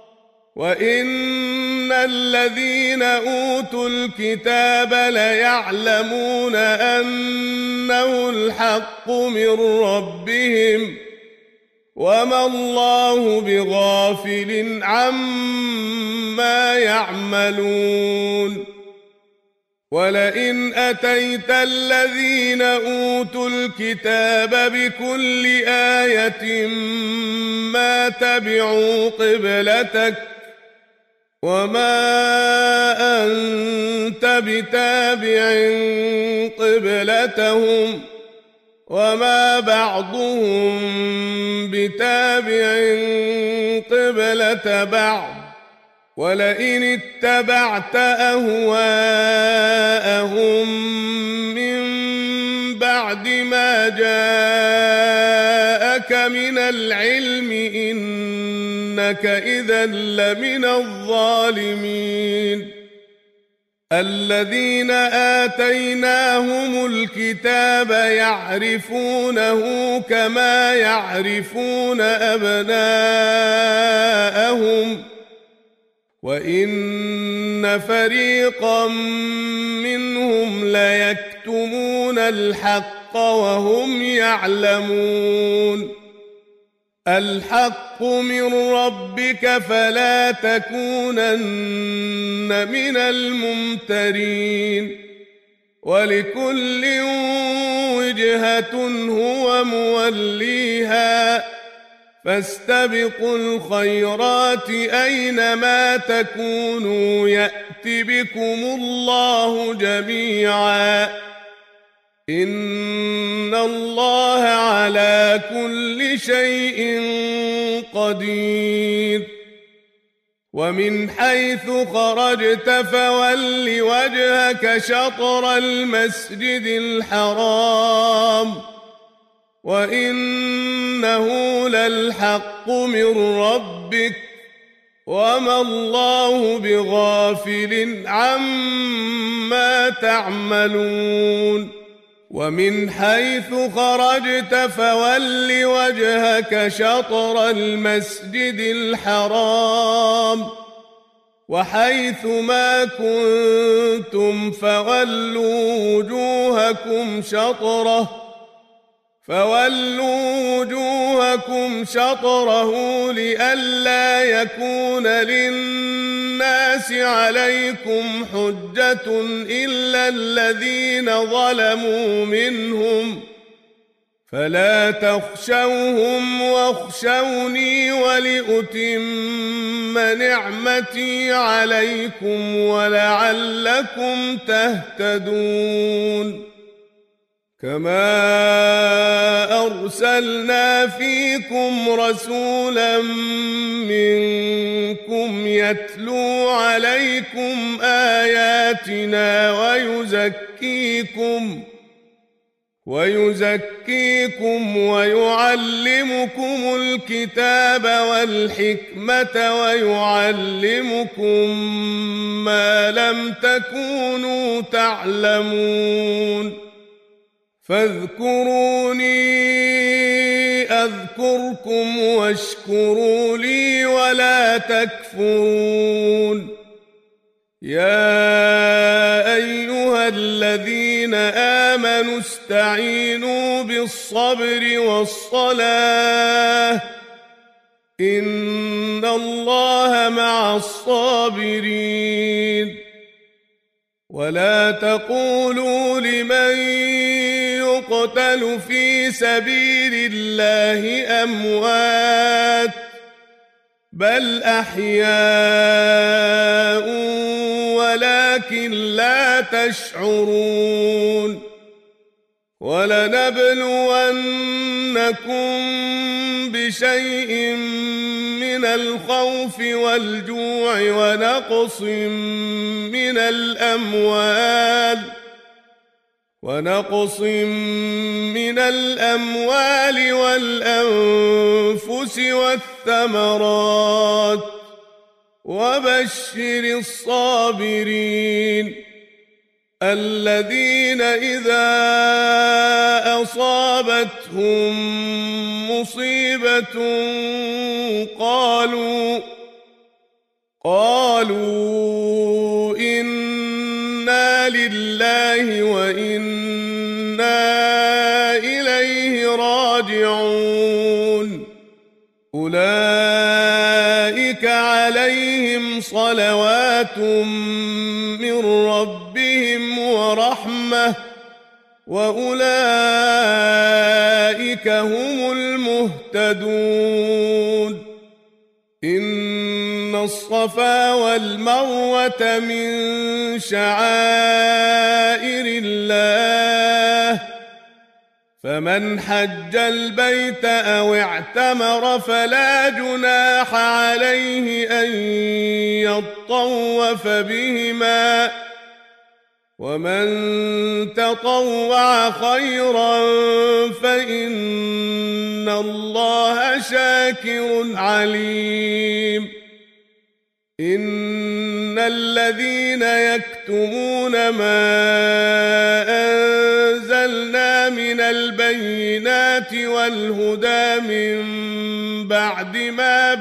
وإن الذين أوتوا الكتاب ليعلمون أنه الحق من ربهم وما الله بغافل عما يعملون ولئن أتيت الذين أوتوا الكتاب بكل آية ما تبعوا قبلتك وما أنت بتابع قبلتهم وما بعضهم بتابع قبلة بعض ولئن اتبعت أهواءهم من بعد ما جاءك من العلم إنك إذا لمن الظالمين الذين آتيناهم الكتاب يعرفونه كما يعرفون أبناءهم وإن فريقا منهم ليكتمون الحق وهم يعلمون الحق من ربك فلا تكونن من الممترين ولكل وجهة هو موليها فاستبقوا الخيرات أينما تكونوا يأت بكم الله جميعا إن الله على كل شيء قدير ومن حيث خرجت فول وجهك شطر المسجد الحرام وإنه للحق من ربك وما الله بغافل عما تعملون ومن حيث خرجت فول وجهك شطر المسجد الحرام وحيث ما كنتم فولوا وجوهكم شطره فولوا وجوهكم شطره لئلا يكون للناس عليكم حجة إلا الذين ظلموا منهم فلا تخشوهم واخشوني ولأتم نعمتي عليكم ولعلكم تهتدون كما أرسلنا فيكم رسولا منكم يتلو عليكم آياتنا ويزكيكم ويزكيكم ويعلمكم الكتاب والحكمة ويعلمكم ما لم تكونوا تعلمون فاذكروني أذكركم واشكروا لي ولا تكفرون يا أيها الذين آمنوا استعينوا بالصبر والصلاة إن الله مع الصابرين ولا تقولوا لمن يقتل في سبيل الله أموات بل أحياء ولكن لا تشعرون ولنبلونكم بشيء من الخوف والجوع ونقص من الأموال ونقص من الأموال والأنفس والثمرات وبشر الصابرين الذين إذا أصابتهم مصيبة قالوا قالوا إنا لله وإنا إليه راجعون أولئك عليهم صلوات من ربهم ورحمة وأولئك هم المهتدون إن الصفا والمروة من شعائر الله فمن حج البيت أو اعتمر فلا جناح عليه أن يطوف بهما ومن تطوع خيرا فإن الله شاكر عليم إن الذين يكتمون ما أنزلنا من البينات والهدى من بعد ما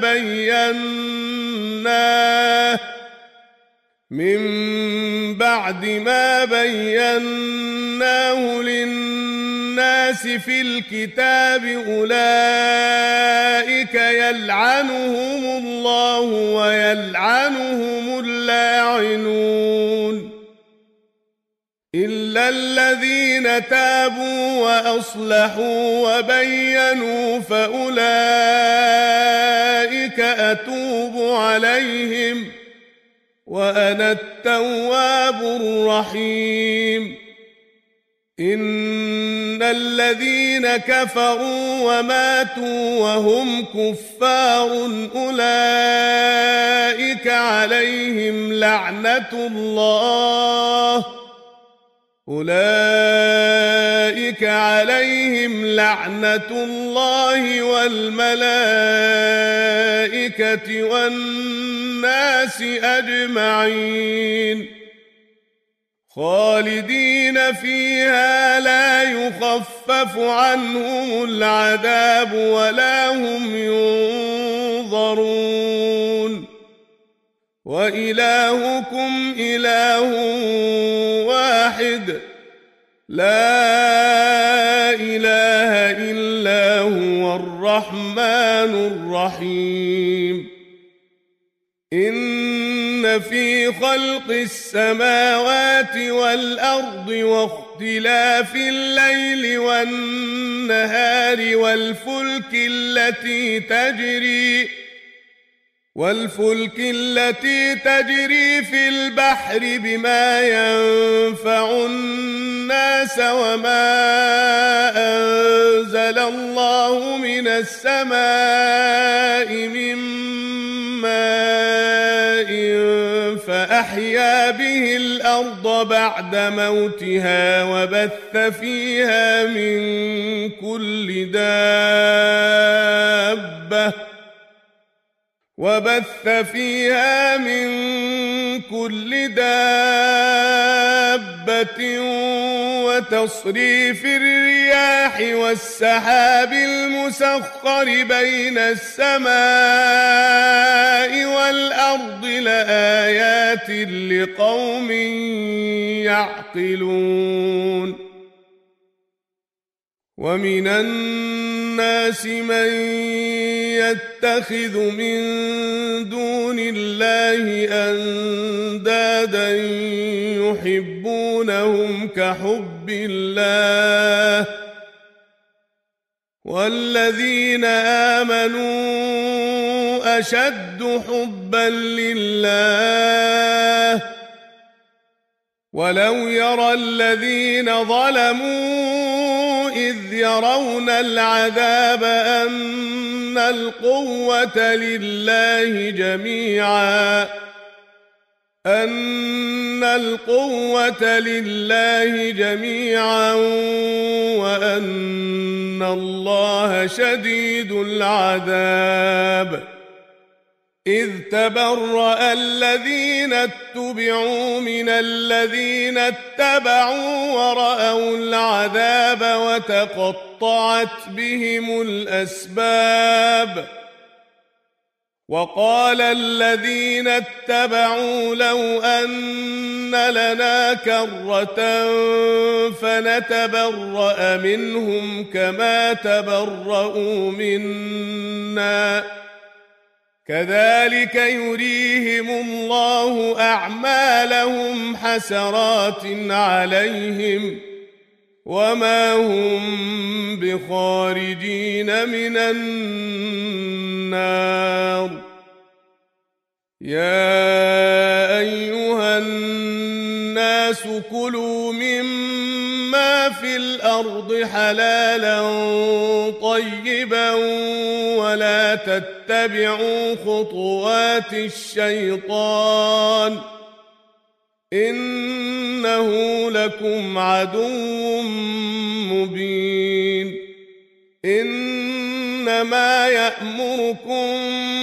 بيناه من بعد ما بيناه للناس في الكتاب أولئك يلعنهم الله ويلعنهم اللاعنون إلا الذين تابوا وأصلحوا وبينوا فأولئك أتوب عليهم وأنا التواب الرحيم إن الذين كفروا وماتوا وهم كفار أولئك عليهم لعنة الله أولئك عليهم لعنة الله والملائكة والناس أجمعين خالدين فيها لا يخفف عنهم العذاب ولا هم ينظرون وإلهكم إله واحد لا إله إلا هو الرحمن الرحيم إن في خلق السماوات والأرض واختلاف الليل والنهار والفلك التي تجري والفلك التي تجري في البحر بما ينفع الناس وما أنزل الله من السماء من ماء فأحيا به الأرض بعد موتها وبث فيها من كل دابة وبث فيها من كل دابة وتصريف الرياح والسحاب المسخر بين السماء والأرض لآيات لقوم يعقلون ومن الناس من يتخذ من دون الله أندادا يحبونهم كحب الله والذين آمنوا أشد حبا لله ولو يرى الذين ظلموا إذ يرون العذاب أن القوة لله جميعا أن القوة لله جميعا وأن الله شديد العذاب إذ تبرأ الذين اتبعوا من الذين اتبعوا ورأوا العذاب وتقطعت بهم الأسباب وقال الذين اتبعوا لو أن لنا كرة فنتبرأ منهم كما تبرؤوا منا كذلك يريهم الله أعمالهم حسرات عليهم وما هم بخارجين من النار يا أيها الناس كلوا مما في الأرض حلالا طيبا ولا تتبعوا خطوات الشيطان إنه لكم عدو مبين إنما يأمركم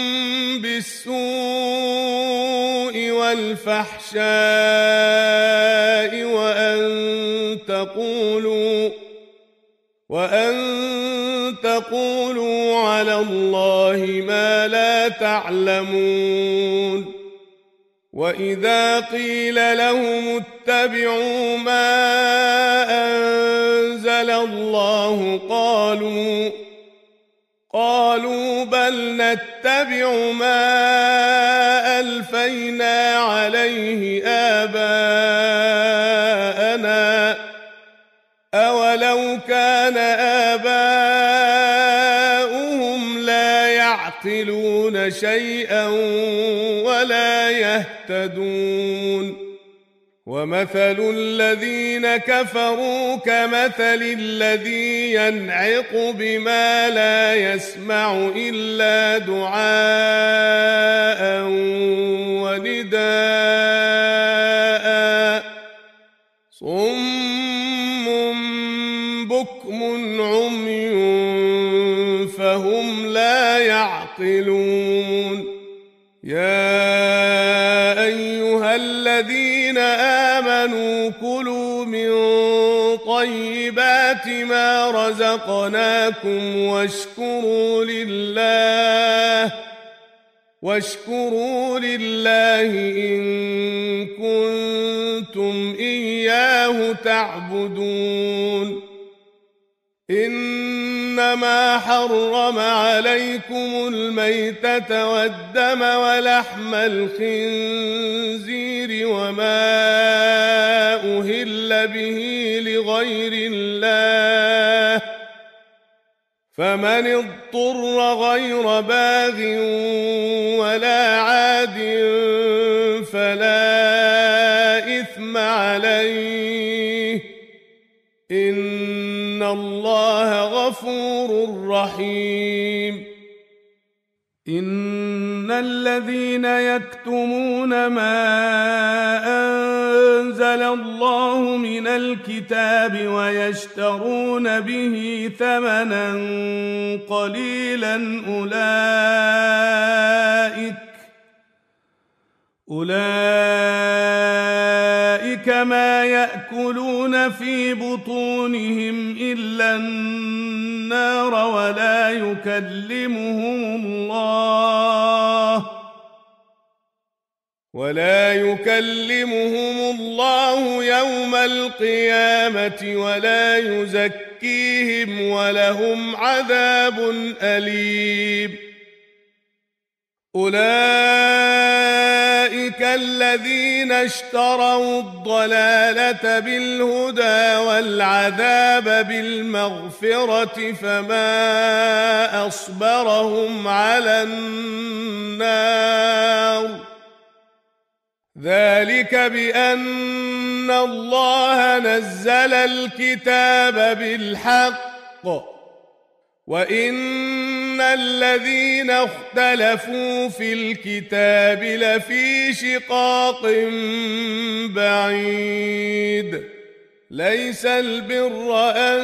بالسوء والفحشاء وأن تقولوا وأن تقولوا على الله ما لا تعلمون وإذا قيل لهم اتبعوا ما أنزل الله قالوا قالوا بل نتبع ما ألفينا عليه آباءنا أولو كان آباؤهم لا يعقلون شيئا ولا يهتدون ومثل الذين كفروا كمثل الذي ينعق بما لا يسمع إلا دعاء ونداء صم بكم عمي فهم لا يعقلون يا أيها الذين آمنوا كلوا من طيبات ما رزقناكم واشكروا لله واشكروا لله إن كنتم إياه تعبدون إنما حرم عليكم الميتة والدم ولحم الخنزير وما أهل به لغير الله فمن اضطر غير باغ ولا عاد فلا إثم عليه إن الله غفور رحيم إن الذين يكتمون ما أنزل الله من الكتاب ويشترون به ثمنا قليلا أولئك أولئك ما يأكلون في بطونهم إلا النار ولا يكلمهم الله ولا يكلمهم الله يوم القيامة ولا يزكيهم ولهم عذاب أليم أولئك الذين اشتروا الضلالة بالهدى والعذاب بالمغفرة فما أصبرهم على النار ذلك بأن الله نزل الكتاب بالحق وإن الذين اختلفوا في الكتاب لفي شقاق بعيد ليس البر أن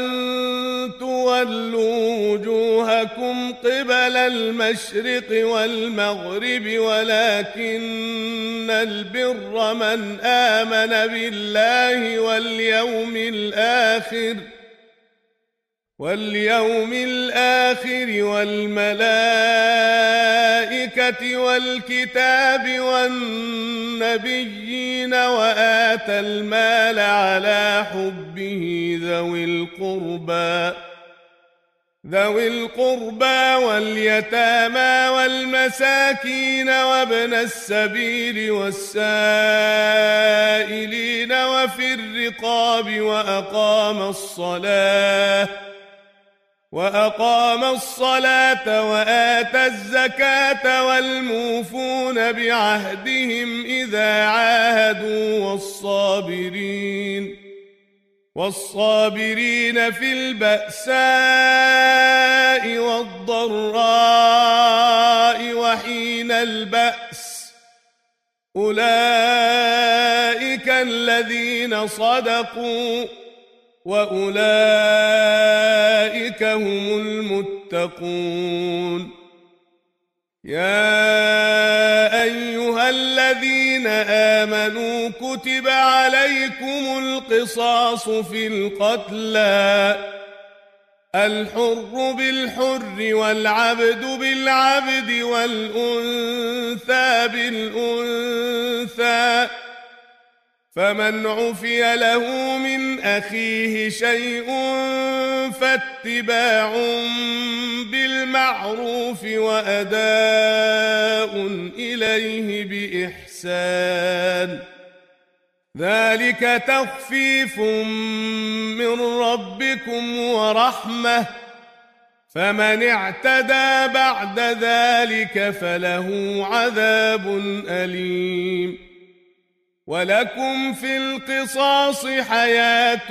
تولوا وجوهكم قبل المشرق والمغرب ولكن البر من آمن بالله واليوم الآخر واليوم الآخر والملائكة الملائكة والكتاب والنبيين وآتى المال على حبه ذوي القربى ذوي القربى واليتامى والمساكين وابن السبيل والسائلين وفي الرقاب وأقام الصلاة وأقام الصلاة وآتى الزكاة والموفون بعهدهم إذا عاهدوا والصابرين والصابرين في البأساء والضراء وحين البأس أولئك الذين صدقوا وأولئك هم المتقون. يا أيها الذين آمنوا كتب عليكم القصاص في القتلى الحر بالحر والعبد بالعبد والأنثى بالأنثى فمن عفي له من أخيه شيء فاتباع بالمعروف وأداء إليه بإحسان ذلك تخفيف من ربكم ورحمة فمن اعتدى بعد ذلك فله عذاب أليم. ولكم في القصاص حياة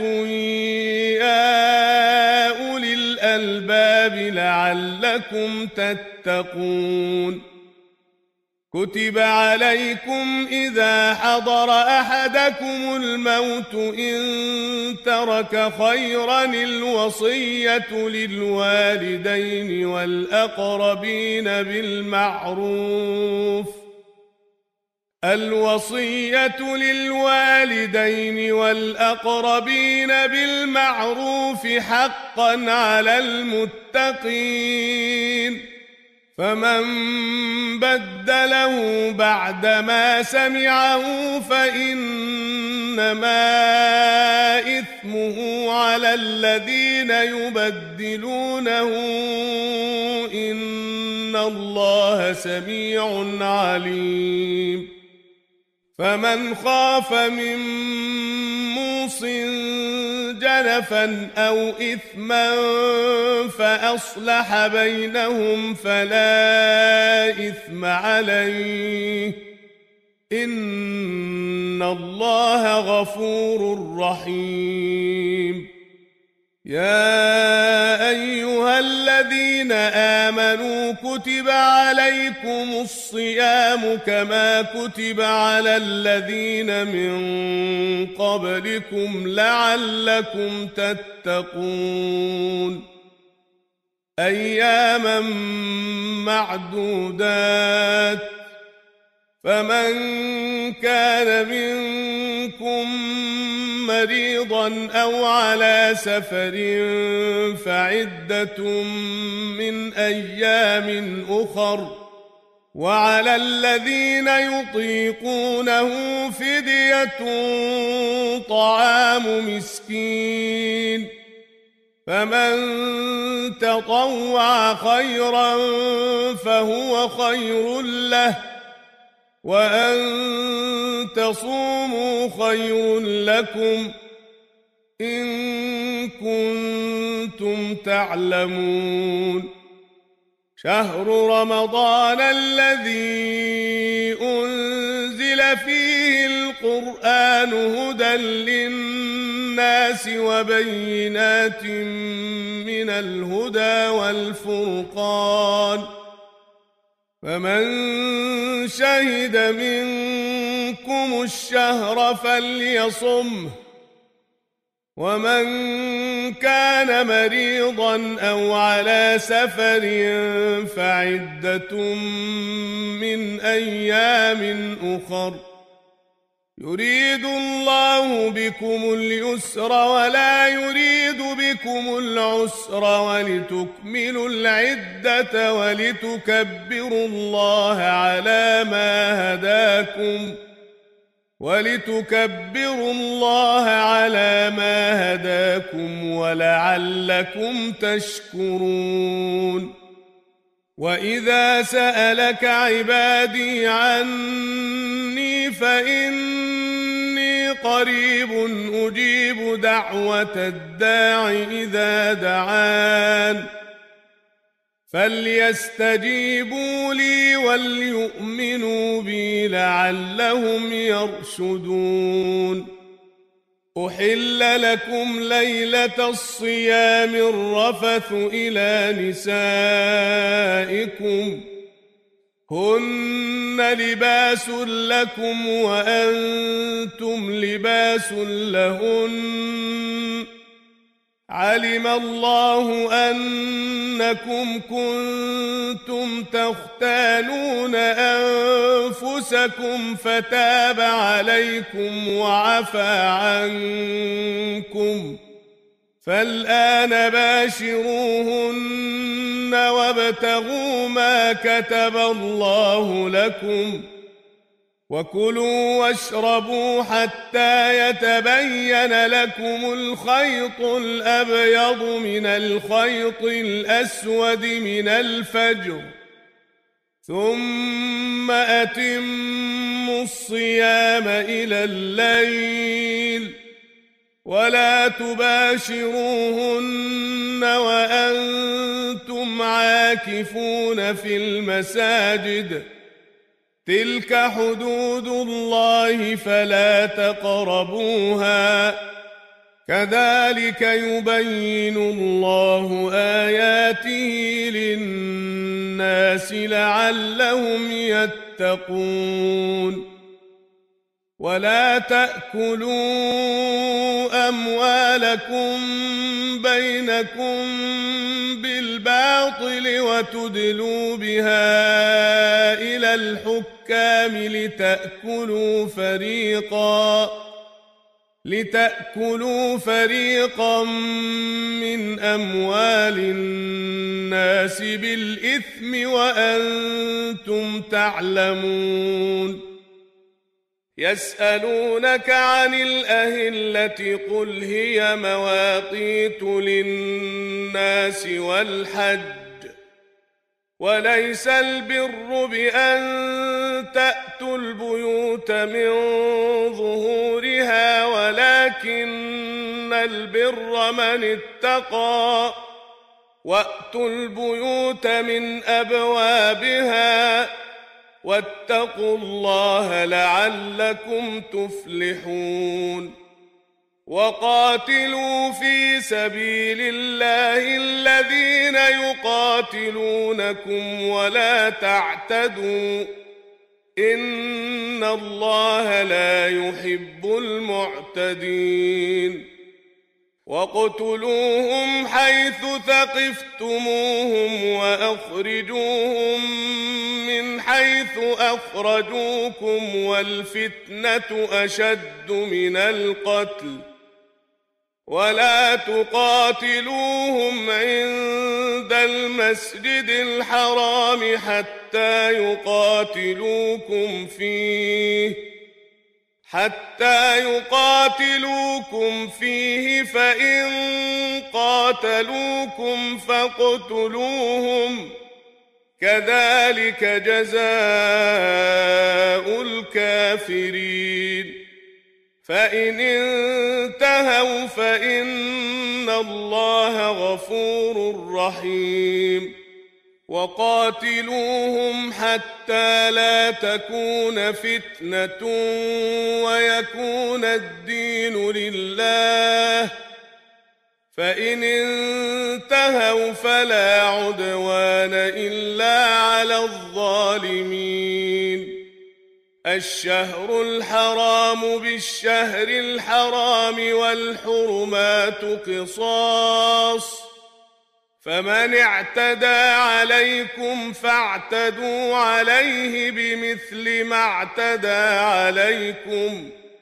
يا أولي الألباب لعلكم تتقون. كتب عليكم إذا حضر أحدكم الموت إن ترك خيرا الوصية للوالدين والأقربين بالمعروف الوصية للوالدين والأقربين بالمعروف حقا على المتقين فمن بدله بعدما سمعه فإنما إثمه على الذين يبدلونه إن الله سميع عليم. فمن خاف من موص جنفا أو إثما فأصلح بينهم فلا إثم عليه إن الله غفور رحيم. يا أيها الذين آمنوا كتب عليكم الصيام كما كتب على الذين من قبلكم لعلكم تتقون. أياما معدودات فمن كان منكم مريضا أو على سفر فعدة من أيام أخر وعلى الذين يطيقونه فدية طعام مسكين فمن تطوع خيرا فهو خير له وأن تصوموا خير لكم إن كنتم تعلمون. شهر رمضان الذي أنزل فيه القرآن هدى للناس وبينات من الهدى والفرقان فمن شهد منكم الشهر فليصمه ومن كان مريضا أو على سفر فعدة من أيام أخر يريد الله بكم اليسر ولا يريد بكم العسر ولتكملوا العدة ولتكبروا الله على ما هداكم ولتكبروا الله على ما هداكم ولعلكم تشكرون وإذا سألك عبادي عني فإني قريب أجيب دعوة الداع إذا دعان فليستجيبوا لي وليؤمنوا بي لعلهم يرشدون أحل لكم ليلة الصيام الرفث إلى نسائكم هن لباس لكم وأنتم لباس لهن علم الله أنكم كنتم تختانون أنفسكم فتاب عليكم وعفى عنكم فالآن باشروهن وابتغوا ما كتب الله لكم وكلوا واشربوا حتى يتبين لكم الخيط الأبيض من الخيط الأسود من الفجر ثم أتموا الصيام إلى الليل ولا تباشروهن وأنتم عاكفون في المساجد تلك حدود الله فلا تقربوها كذلك يبين الله آياته للناس لعلهم يتقون ولا تأكلوا أموالكم بينكم بالباطل وتدلوا بها إلى الحكام لتأكلوا فريقا لتأكلوا فريقا من أموال الناس بالإثم وأنتم تعلمون يسألونك عن الأهلة قل هي مواقيت للناس والحج وليس البر بأن تأتوا البيوت من ظهورها ولكن البر من اتقى وأتوا البيوت من أبوابها واتقوا الله لعلكم تفلحون وقاتلوا في سبيل الله الذين يقاتلونكم ولا تعتدوا إن الله لا يحب المعتدين واقتلوهم حيث ثقفتموهم وأخرجوهم من حيث أخرجوكم والفتنة أشد من القتل ولا تقاتلوهم عند المسجد الحرام حتى يقاتلوكم فيه حتى يقاتلوكم فيه فإن قاتلوكم فاقتلوهم كذلك جزاء الكافرين فإن انتهوا فإن الله غفور رحيم وقاتلوهم حتى لا تكون فتنة ويكون الدين لله فإن انتهوا فلا عدوان إلا على الظالمين الشهر الحرام بالشهر الحرام والحرمات قصاص فمن اعتدى عليكم فاعتدوا عليه بمثل ما اعتدى عليكم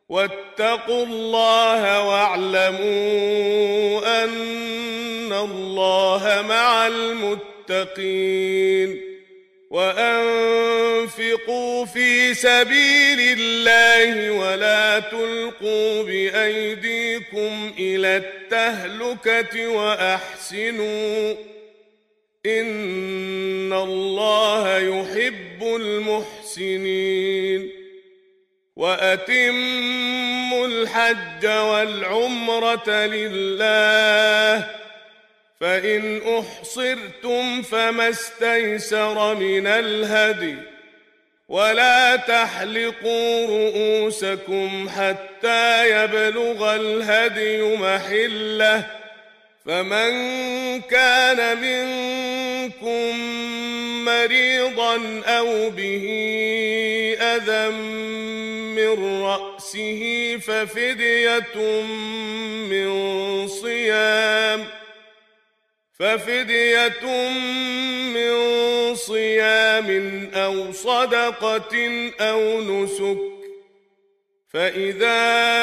واتقوا الله واعلموا أن الله مع المتقين وأنفقوا في سبيل الله ولا تلقوا بأيديكم إلى التهلكة وأحسنوا إن الله يحب المحسنين وأتموا الحج والعمرة لله فإن أحصرتم فما استيسر من الهدي ولا تحلقوا رؤوسكم حتى يبلغ الهدي محله فمن كان منكم مريضا أو به أذى من رأسه ففدية من صيام ففدية من صيام أو صدقة أو نسك فإذا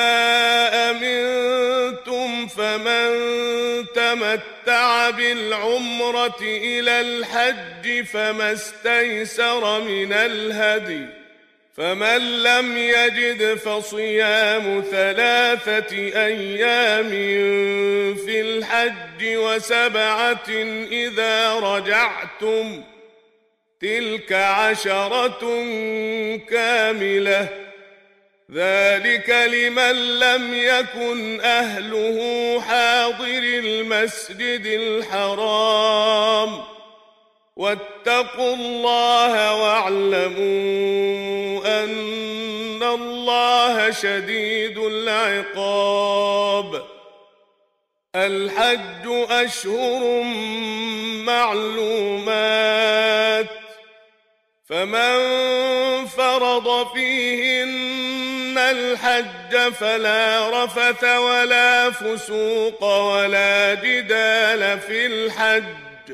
أمنتم فمن تمتع بالعمرة إلى الحج فما استيسر من الهدي فمن لم يجد فصيام ثلاثة أيام في الحج وسبعة إذا رجعتم تلك عشرة كاملة ذلك لمن لم يكن أهله حاضر المسجد الحرام واتقوا الله واعلموا أن الله شديد العقاب الحج أشهر معلومات فمن فرض فيهن الحج فلا رفث ولا فسوق ولا جدال في الحج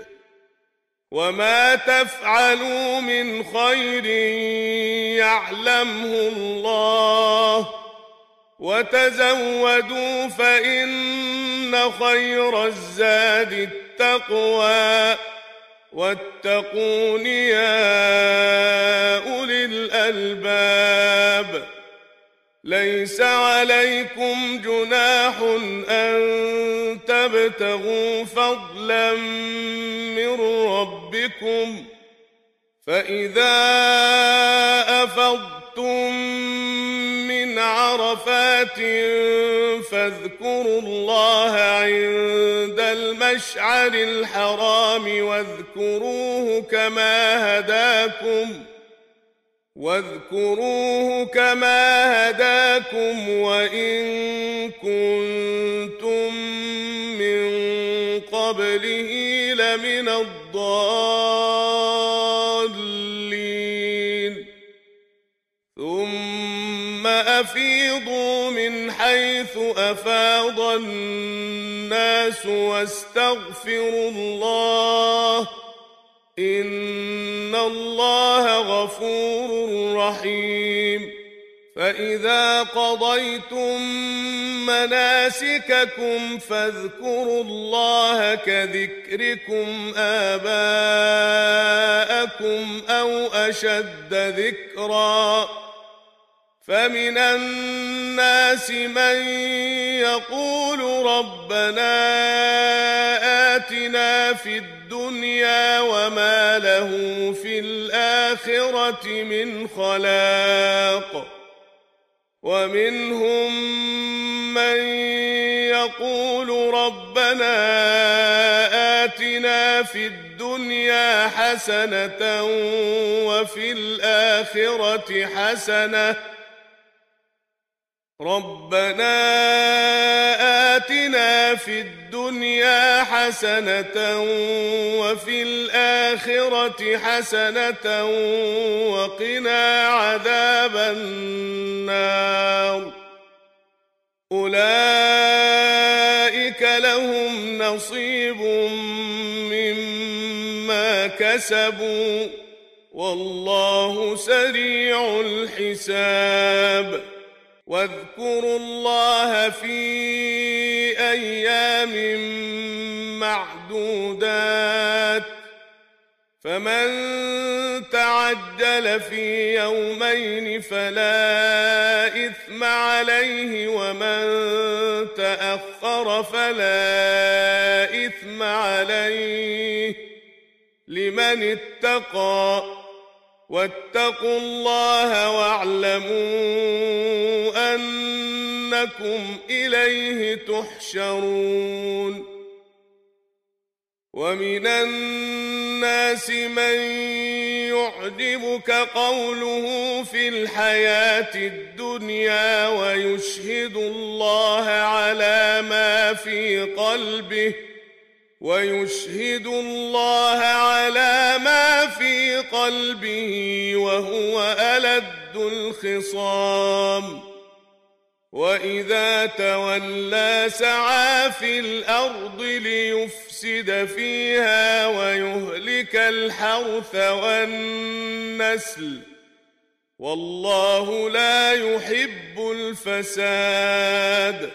وما تفعلوا من خير يعلمه الله وتزودوا فإن خير الزاد التقوى واتقون يا أولي الألباب ليس عليكم جناح أن تبتغوا فضلا من ربكم فإذا أفضتم من عرفات فاذكروا الله عند المشعر الحرام واذكروه كما هداكم واذكروه كما هداكم وإن كنتم من قبله لمن الضالين ثم أفيضوا من حيث أفاض الناس واستغفروا الله إن الله غفور رحيم فإذا قضيتم مناسككم فاذكروا الله كذكركم آباءكم أو أشد ذكرا فمن الناس من يقول ربنا آتنا في الدنيا وما له في الآخرة من خلاق ومنهم من يقول ربنا آتنا في الدنيا حسنة وفي الآخرة حسنة ربنا آتنا في الدنيا حسنة وفي الآخرة حسنة وقنا عذاب النار أولئك لهم نصيب مما كسبوا والله سريع الحساب واذكروا الله في أيام معدودات فمن تعجل في يومين فلا إثم عليه ومن تأخر فلا إثم عليه لمن اتقى واتقوا الله واعلموا أنكم إليه تحشرون ومن الناس من يعجبك قوله في الحياة الدنيا ويشهد الله على ما في قلبه ويشهد الله على ما في قلبه وهو ألد الخصام وإذا تولى سعى في الأرض ليفسد فيها ويهلك الحرث والنسل والله لا يحب الفساد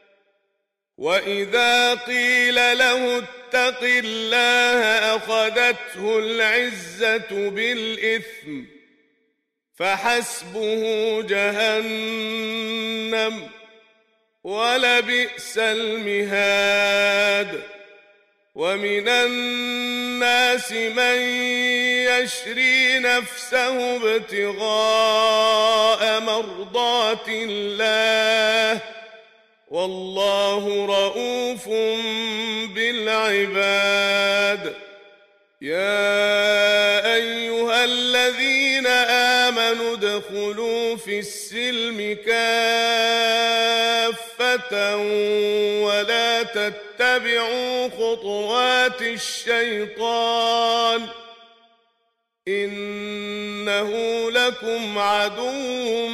وإذا قيل له اتق الله أخذته العزة بالإثم فحسبه جهنم ولبئس المهاد ومن الناس من يشري نفسه ابتغاء مرضات الله والله رؤوف بالعباد يا أيها الذين آمنوا ادخلوا في السلم كافة ولا تتبعوا خطوات الشيطان إنه لكم عدو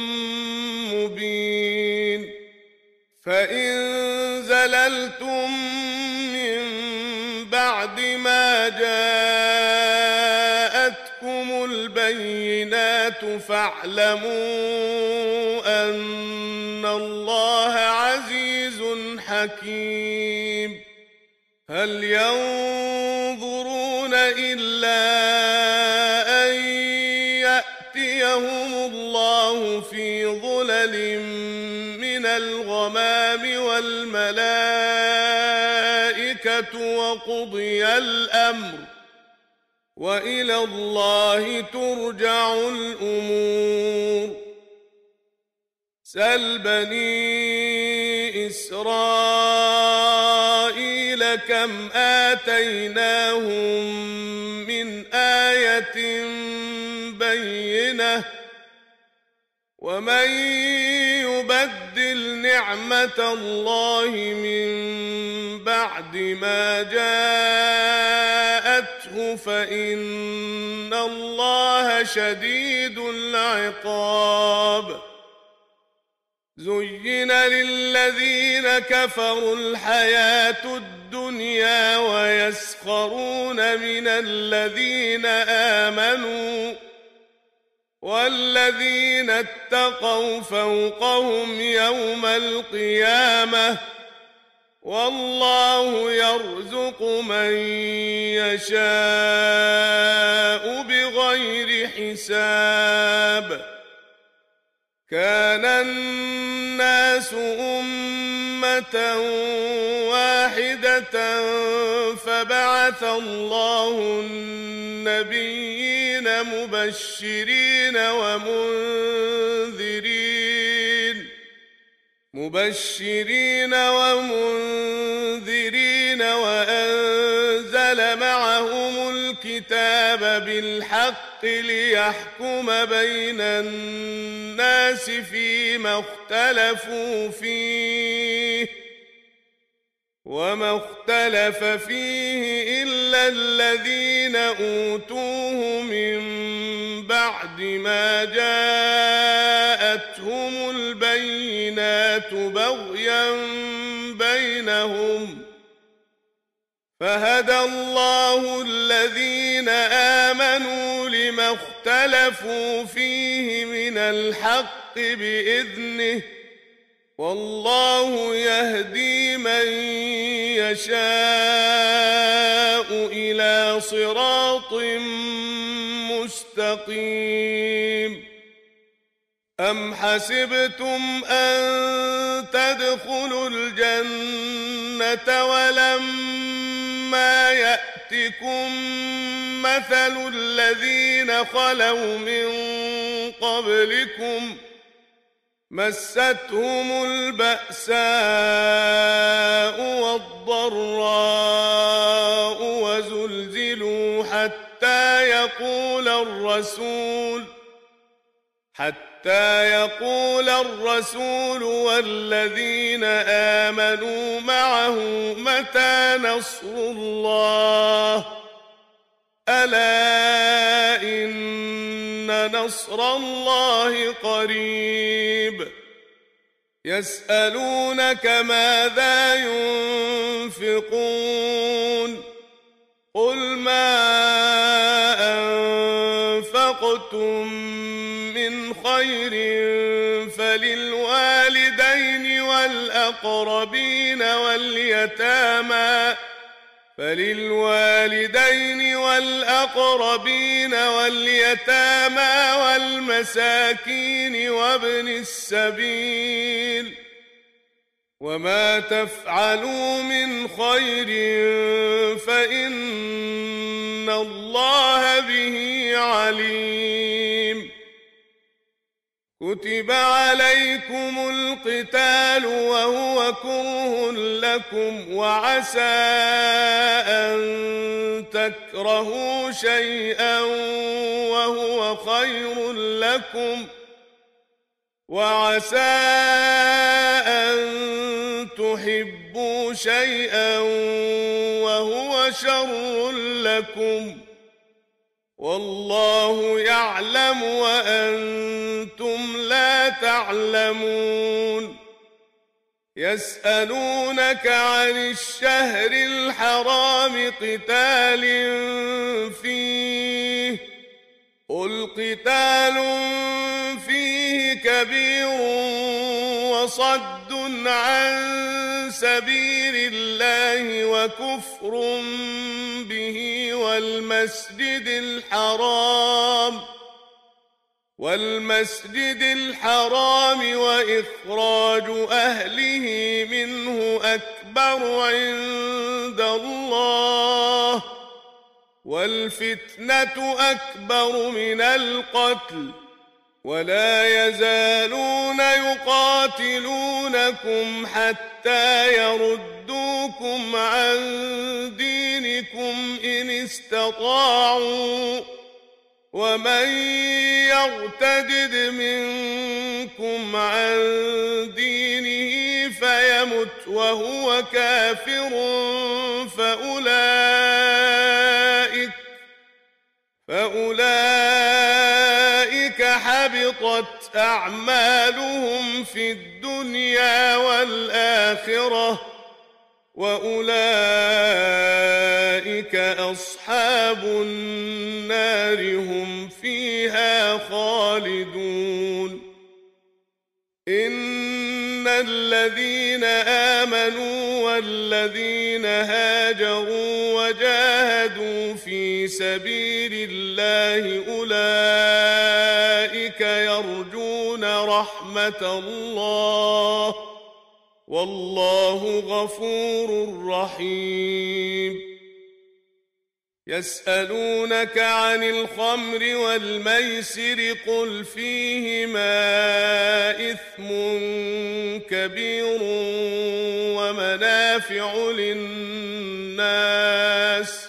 مبين فإن زللتم من بعد ما جاءتكم البينات فاعلموا أن الله عزيز حكيم هل ينظرون إلا أن يأتيهم الله في ظلل من الغمام والملائكة وقضي الأمر وإلى الله ترجع الأمور سل بني إسرائيل كم آتيناهم من آية بينة ومن يبدل نعمة الله من بعد ما جاءته فإن الله شديد العقاب زين للذين كفروا الحياة الدنيا ويسخرون من الذين آمنوا والذين اتقوا فوقهم يوم القيامة والله يرزق من يشاء بغير حساب كان الناس أمة واحدة فبعث الله النبيين مبشرين ومنذرين مبشرين ومنذرين وأنزل معهم الكتاب بالحق ليحكم بين الناس فيما اختلفوا فيه وما اختلف فيه إلا الذين أوتوه من بعد ما جاءتهم البينات بغيا بينهم فهدى الله الذين آمنوا لما اختلفوا فيه من الحق بإذنه والله يهدي من يشاء إلى صراط مستقيم. أم حسبتم أن تدخلوا الجنة ولما يأتكم مثل الذين خلوا من قبلكم مستهم البأساء والضراء وزلزلوا حتى يقول الرسول حتى يقول الرسول والذين آمنوا معه متى نصر الله ألا إن نصر الله قريب. يسألونك ماذا ينفقون قل ما أنفقتم من خير فللوالدين والأقربين واليتامى فللوالدين والأقربين واليتامى والمساكين وابن السبيل وما تفعلوا من خير فإن الله به عليم. كتب عليكم القتال وهو كره لكم وعسى أن تكرهوا شيئا وهو خير لكم وعسى أن تحبوا شيئا وهو شر لكم والله يعلم وأنتم لا تعلمون. يسألونك عن الشهر الحرام قتال فيه قل قتال فيه كبير وصد عن سبيل الله وكفر به والمسجد الحرام والمسجد الحرام وإخراج أهله منه أكبر عند الله والفتنة أكبر من القتل ولا يزالون يقاتلونكم حتى يردوكم عن دينكم إن استطاعوا ومن يرتدد منكم عن دينه فيمت وهو كافر فأولئك فأولئك حبطت أعمالهم في الدنيا والآخرة وأولئك أصحاب النار هم فيها خالدون. إن الذين آمنوا والذين هاجروا وجاهدوا في سبيل الله أولئك يرجون رحمة الله والله غفور رحيم. يسألونك عن الخمر والميسر قل فيهما إثم كبير ومنافع للناس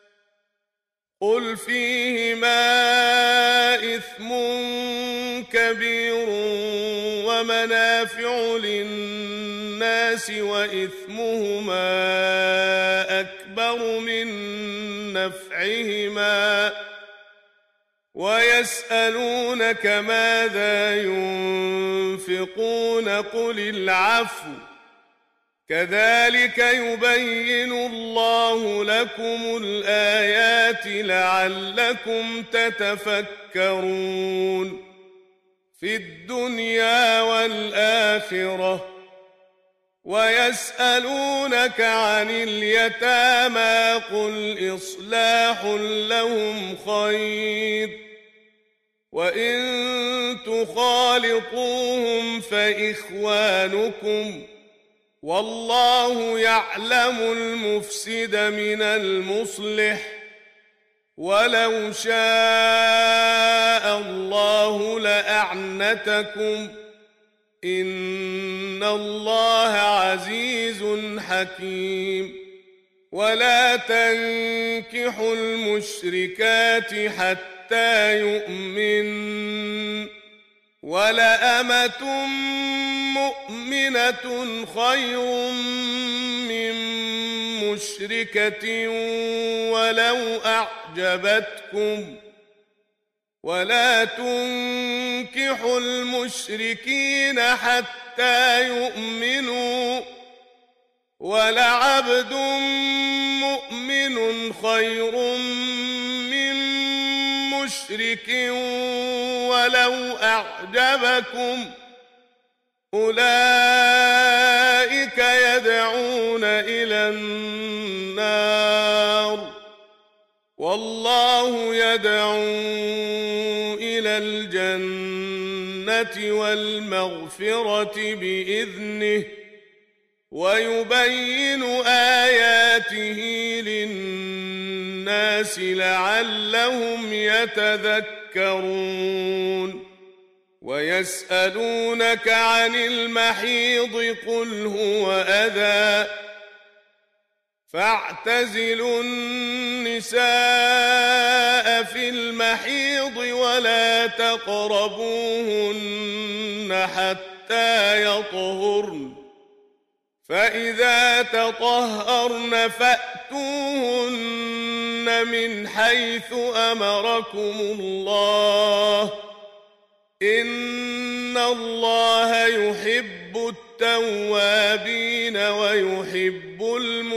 قل فيهما إثم كبير ومنافع للناس وإثمهما أكبر من نفعهما ويسألونك ماذا ينفقون قل العفو كذلك يبين الله لكم الآيات لعلكم تتفكرون. في الدنيا والآخرة ويسألونك عن اليتامى قل إصلاح لهم خير وإن تخالطوهم فإخوانكم والله يعلم المفسد من المصلح ولو شاء الله لأعنتكم إن الله عزيز حكيم ولا تنكحوا المشركات حتى يؤمن ولأمة مؤمنة خير من مشركة ولو أعجبتكم ولا تنكحوا المشركين حتى يؤمنوا ولعبد مؤمن خير من مشرك ولو أعجبكم أولئك يدعون إلى النار والله يدعو إلى الجنة والمغفرة بإذنه ويبين آياته للناس لعلهم يتذكرون ويسألونك عن المحيض قل هو أذى فاعتزلوا النساء في المحيض ولا تقربوهن حتى يطهرن فإذا تطهرن فأتوهن من حيث أمركم الله إن الله يحب التوابين ويحب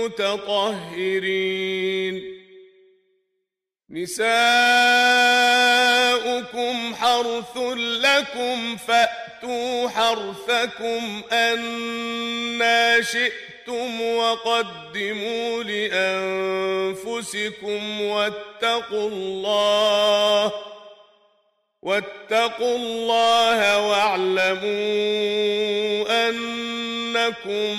المتطهرين نساؤكم حرث لكم فأتوا حرثكم أنى شئتم وقدموا لأنفسكم واتقوا الله واتقوا الله واعلموا أنكم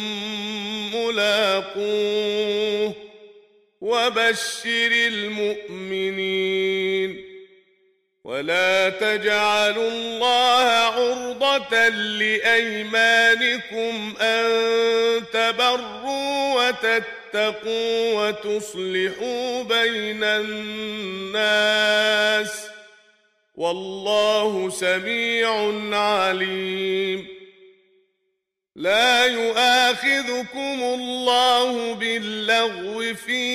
ملاقوه وبشر المؤمنين ولا تجعلوا الله عرضة لأيمانكم أن تبروا وتتقوا وتصلحوا بين الناس والله سميع عليم لا يؤاخذكم الله باللغو في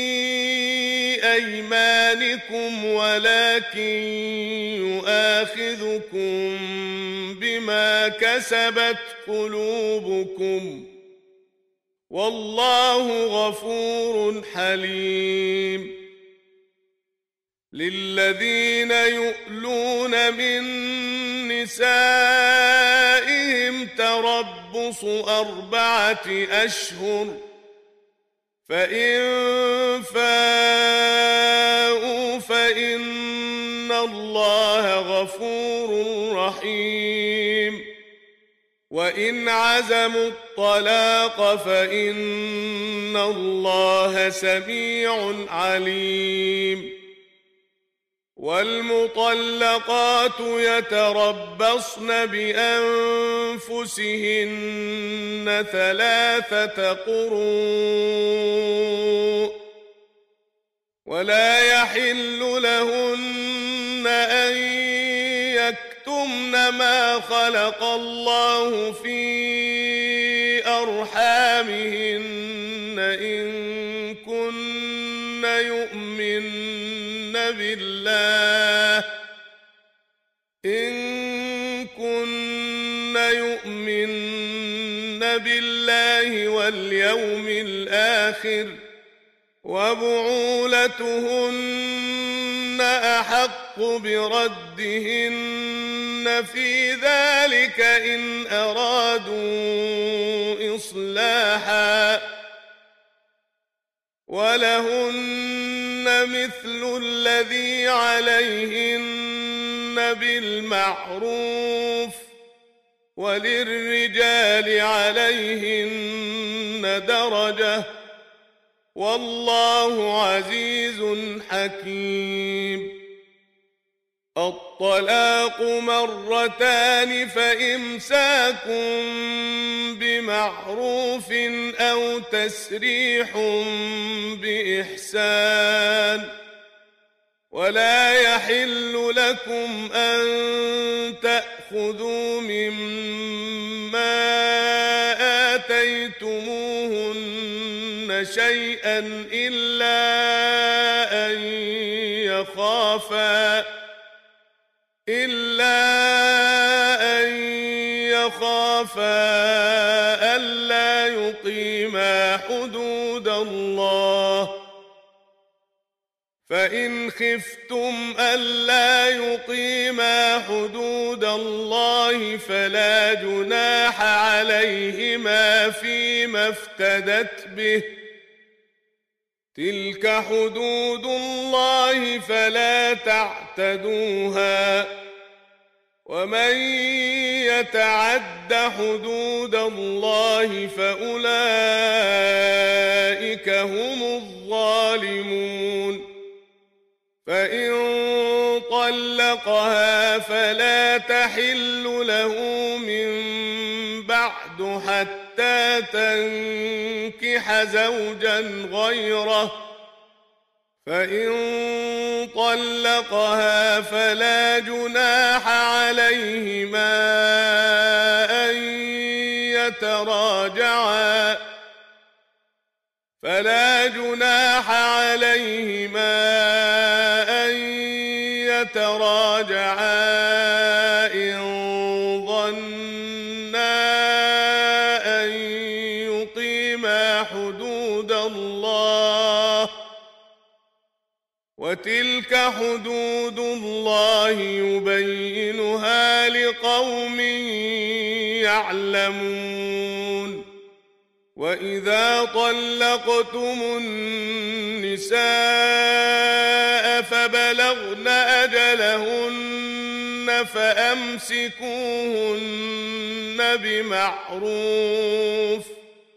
أيمانكم ولكن يؤاخذكم بما كسبت قلوبكم والله غفور حليم للذين يؤلون من نسائهم تربص أربعة أشهر فإن فاءوا فإن الله غفور رحيم وإن عزموا الطلاق فإن الله سميع عليم والمطلقات يتربصن بأنفسهن ثلاثة قروء ولا يحل لهن أن يكتمن ما خلق الله في أرحامهن إن كن يؤمن بالله إن كن يؤمن بالله واليوم الآخر وبعولتهن أحق بردهن في ذلك إن أرادوا إصلاحا ولهن مثل الذي عليهن بالمعروف وللرجال عليهن درجة والله عزيز حكيم. الطلاق مرتان فإمساك بمعروف أو تسريح بإحسان ولا يحل لكم أن تأخذوا مما آتيتموهن شيئا إلا أن يخافا إلا أن يخافا ألا يقيما حدود الله فإن خفتم ألا يقيما حدود الله فلا جناح عليهما فيما افتدت به تلك حدود الله فلا تعتدوها ومن يتعد حدود الله فأولئك هم الظالمون. فإن طلقها فلا تحل له من بعد حتى تنكح زوجا غيره فإن طلقها فلا جناح عليهما أن يتراجعا فلا جناح عليهما أن يتراجعا إن ظنا أن يقيما حدود الله وتلك حدود الله يبينها لقوم يعلمون. وإذا طلقتم النساء فبلغن أجلهن فأمسكوهن بمعروف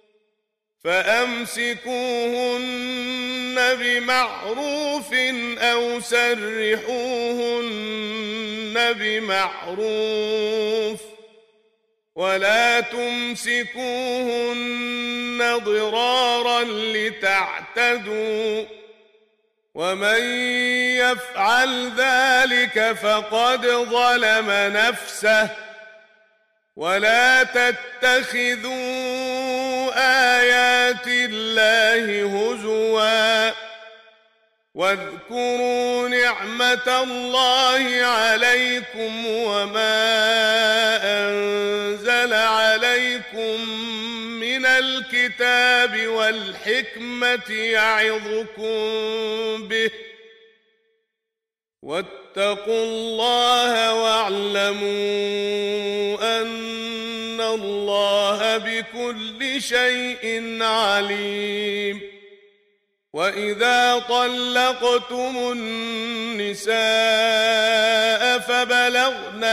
فأمسكوهن بمعروف أو سرحوهن بمعروف ولا تمسكوهن ضرارا لتعتدوا ومن يفعل ذلك فقد ظلم نفسه ولا تتخذوا آيات الله هزوا واذكروا نعمة الله عليكم وما أنزل عليكم من الكتاب والحكمة يعظكم به واتقوا الله واعلموا أن الله بكل شيء عليم. وإذا طلقتم النساء فبلغن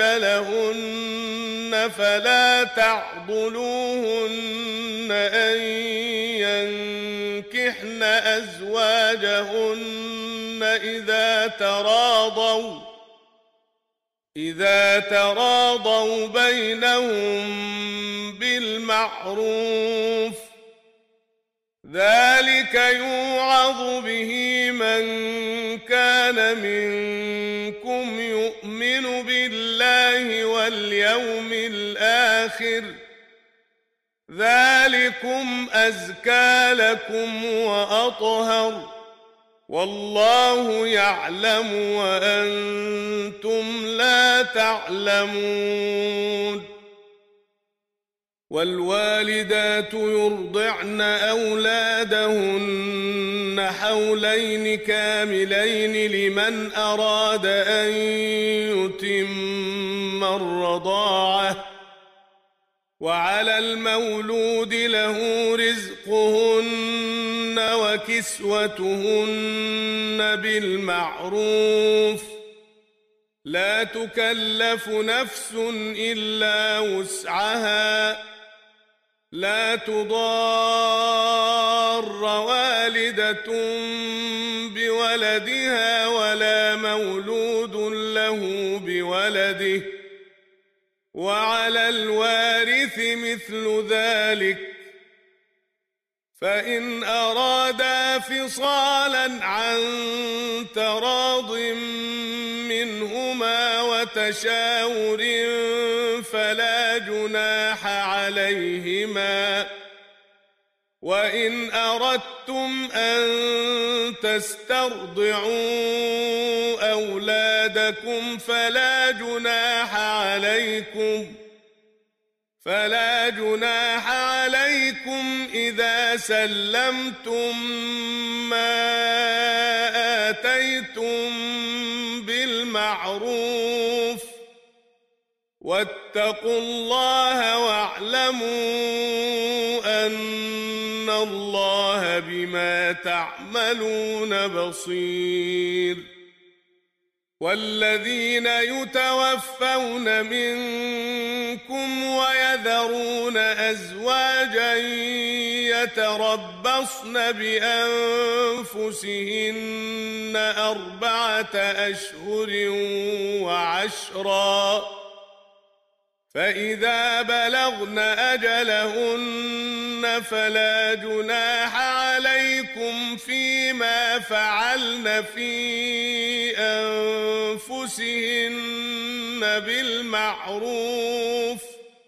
أجلهن فلا تعضلوهن أن ينكحن أزواجهن إذا تراضوا إذا تراضوا بينهم بالمعروف ذلك يوعظ به من كان منكم يؤمن بالله واليوم الآخر ذلكم أزكى لكم وأطهر والله يعلم وأنتم لا تعلمون. والوالدات يرضعن أولادهن حولين كاملين لمن أراد أن يتم الرضاعة وعلى المولود له رزقهن وكسوتهن بالمعروف لا تكلف نفس إلا وسعها لا تضار والدة بولدها ولا مولود له بولده وعلى الوارث مثل ذلك فإن أرادا فصالا عن تراض منهما وتشاور فلا جناح عليهما وإن أردتم أن تسترضعوا أولادكم فلا جناح عليكم فلا جناح عليكم إذا سلمتم ما آتيتم بالمعروف واتقوا الله واعلموا أن الله بما تعملون بصير والذين يتوفون منكم ويذرون أزواجا يتربصن بأنفسهن أربعة أشهر وعشرا فإذا بلغن أجلهن فلا جناح عليكم فيما فعلن في أنفسهن بالمعروف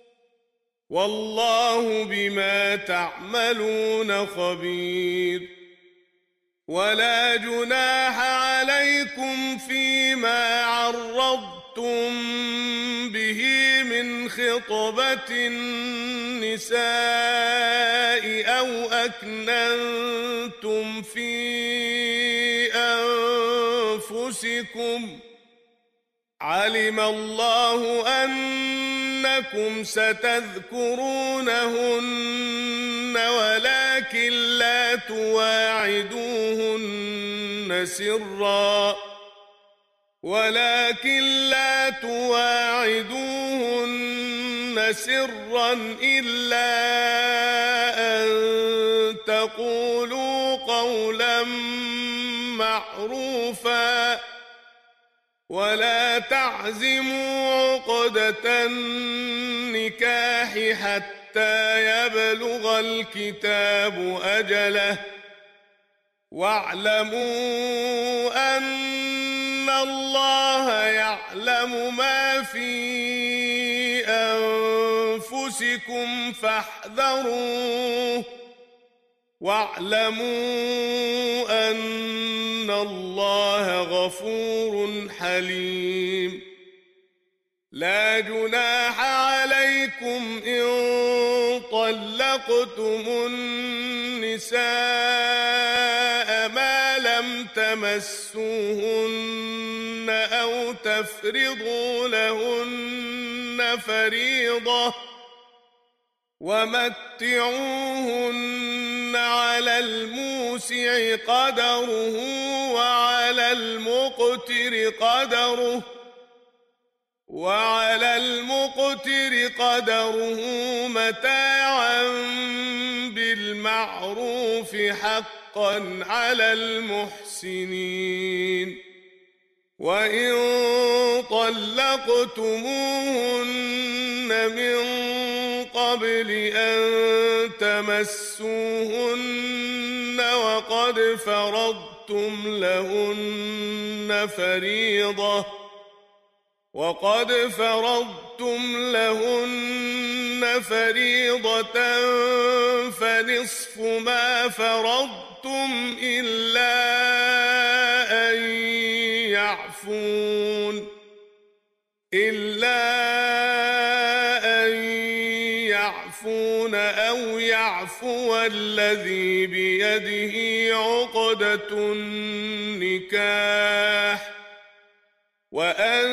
والله بما تعملون خبير ولا جناح عليكم فيما عرضتم به من خطبة النساء أو أكننتم في أنفسكم علم الله أنكم ستذكرونهن ولكن لا تواعدوهن سرا ولكن لا تواعدوهن سرا إلا أن تقولوا قولا معروفا ولا تعزموا عقدة النكاح حتى يبلغ الكتاب أجله واعلموا أن الله يعلم ما في أنفسكم فاحذروه واعلموا أن الله غفور حليم لا جناح عليكم إن طلقتم النساء ما لم تمسوهن أو تفرضوا لهن فريضة ومتعوهن على الموسع قدره وعلى المقتر قدره وعلى المقتر قدره متاعا بالمعروف حقا على المحسنين وإن طلقتموهن من قبل أن تمسوهن وقد فرضتم لهن فريضة وقد فرضتم لهن فريضة فنصف ما فرضتم إلا أن يعفون إلا أن يعفون يعفو الذي بيده عقدة النكاح وأن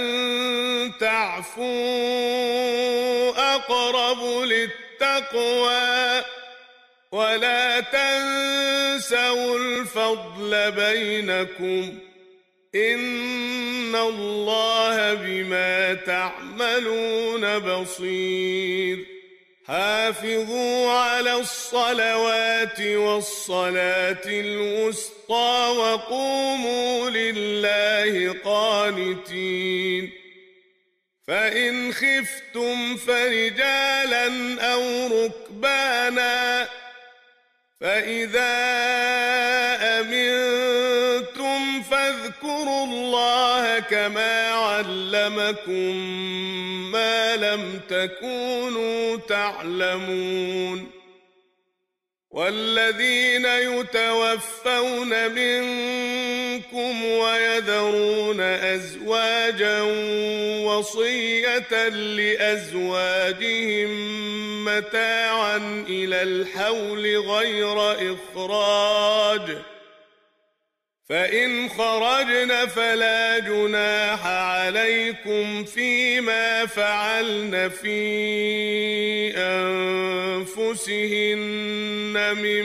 تعفوا أقرب للتقوى ولا تنسوا الفضل بينكم إن الله بما تعملون بصير حافظوا على الصلوات والصلاة الوسطى وقوموا لله قانتين فإن خفتم فرجالا أو ركبانا فإذا أمنتم فاذكروا الله كما علمكم ما لم تكونوا تعلمون والذين يتوفون منكم ويذرون أزواجا وصية لأزواجهم متاعا إلى الحول غير إخراج فإن خرجن فلا جناح عليكم فيما فعلن في أنفسهن من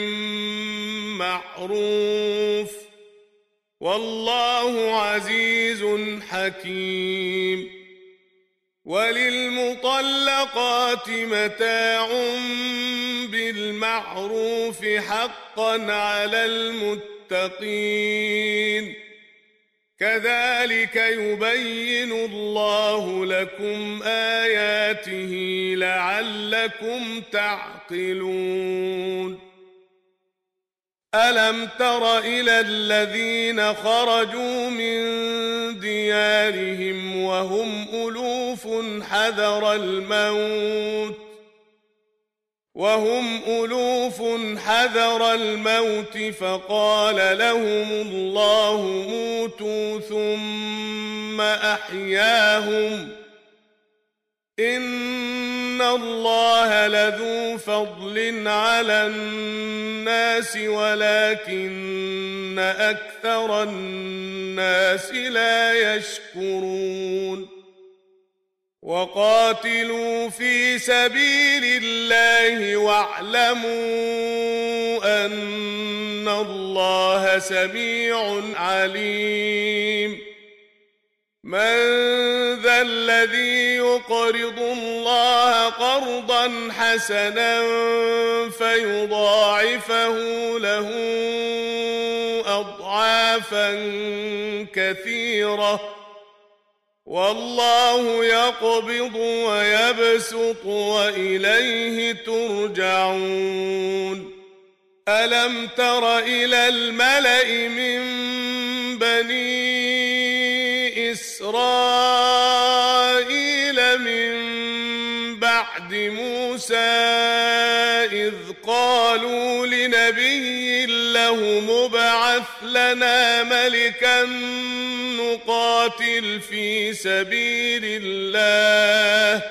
معروف والله عزيز حكيم وللمطلقات متاع بالمعروف حقا على المتقين كذلك يبين الله لكم آياته لعلكم تعقلون ألم تر إلى الذين خرجوا من ديارهم وهم ألوف حذر الموت وهم ألوف حذر الموت فقال لهم الله موتوا ثم أحياهم إن الله لذو فضل على الناس ولكن أكثر الناس لا يشكرون وقاتلوا في سبيل الله واعلموا أن الله سميع عليم من ذا الذي يقرض الله قرضا حسنا فيضاعفه له أضعافا كثيرة والله يقبض ويبسط وإليه ترجعون ألم تر إلى الملأ من بني إسرائيل من بعد موسى إذ قالوا لنبي له مبعث لنا ملكا نقاتل في سبيل الله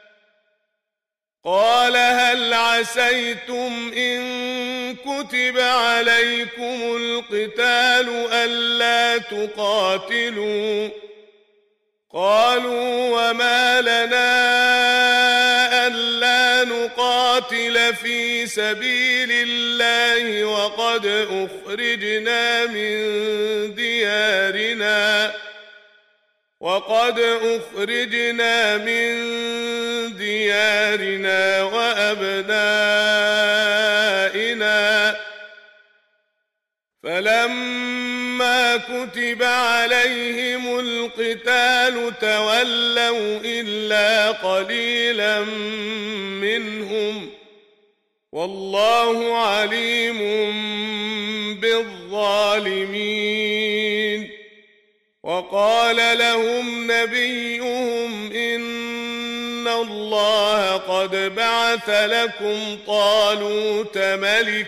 قال هل عسيتم إن كتب عليكم القتال ألا تقاتلوا قالوا وما لنا ألا نقاتل في سبيل الله وقد أخرجنا من ديارنا وقد أخرجنا من ديارنا وأبنائنا فلما كتب عليهم القتال تولوا إلا قليلا منهم والله عليم بالظالمين وقال لهم نبيهم إن الله قد بعث لكم طالوت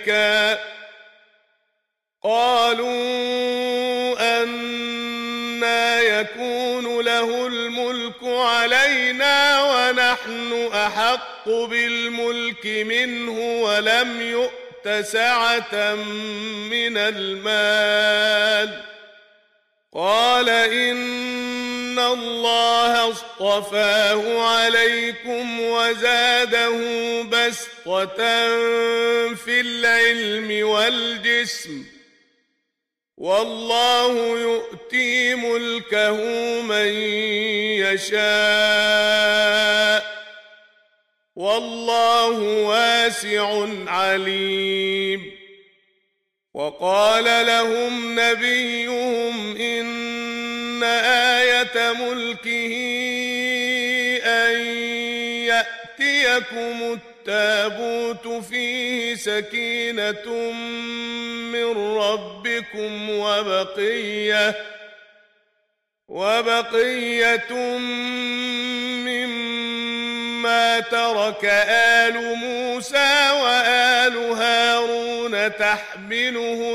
ملكا قالوا أنى أنا يكون له الملك علينا ونحن أحق بالملك منه ولم يؤت سعة من المال. قال إن الله اصطفاه عليكم وزاده بسطة في العلم والجسم، والله يؤتي ملكه من يشاء، والله واسع عليم. وقال لهم نبيهم إن آية ملكه أن يأتيكم التابوت فيه سكينة من ربكم وبقية وبقية مما ترك آل موسى وآل هارون تحمله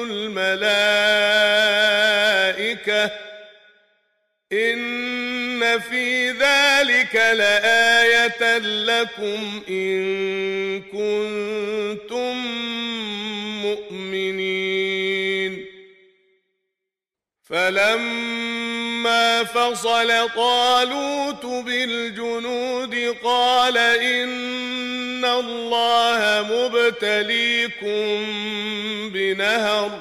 الملائكة، إن في ذلك لآية لكم إن كنتم مؤمنين. فلما فصل طالوت بالجنود قال إن الله مبتليكم بنهر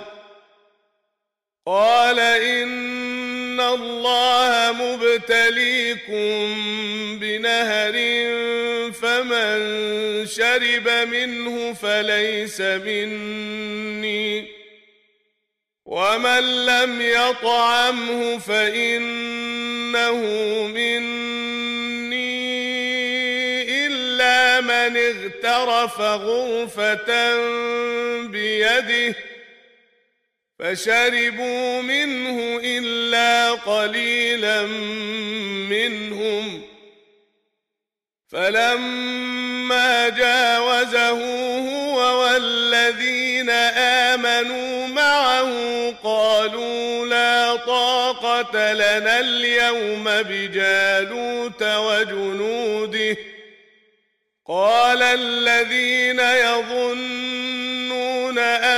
قال إن الله مبتليكم بنهر فمن شرب منه فليس مني، ومن لم يطعمه فإنه مني إلا من اغترف غرفة بيده، فشربوا منه إلا قليلا منهم. فلما جاوزه هو والذين آمنوا معه قالوا لا طاقة لنا اليوم بجالوت وجنوده. قال الذين يظنون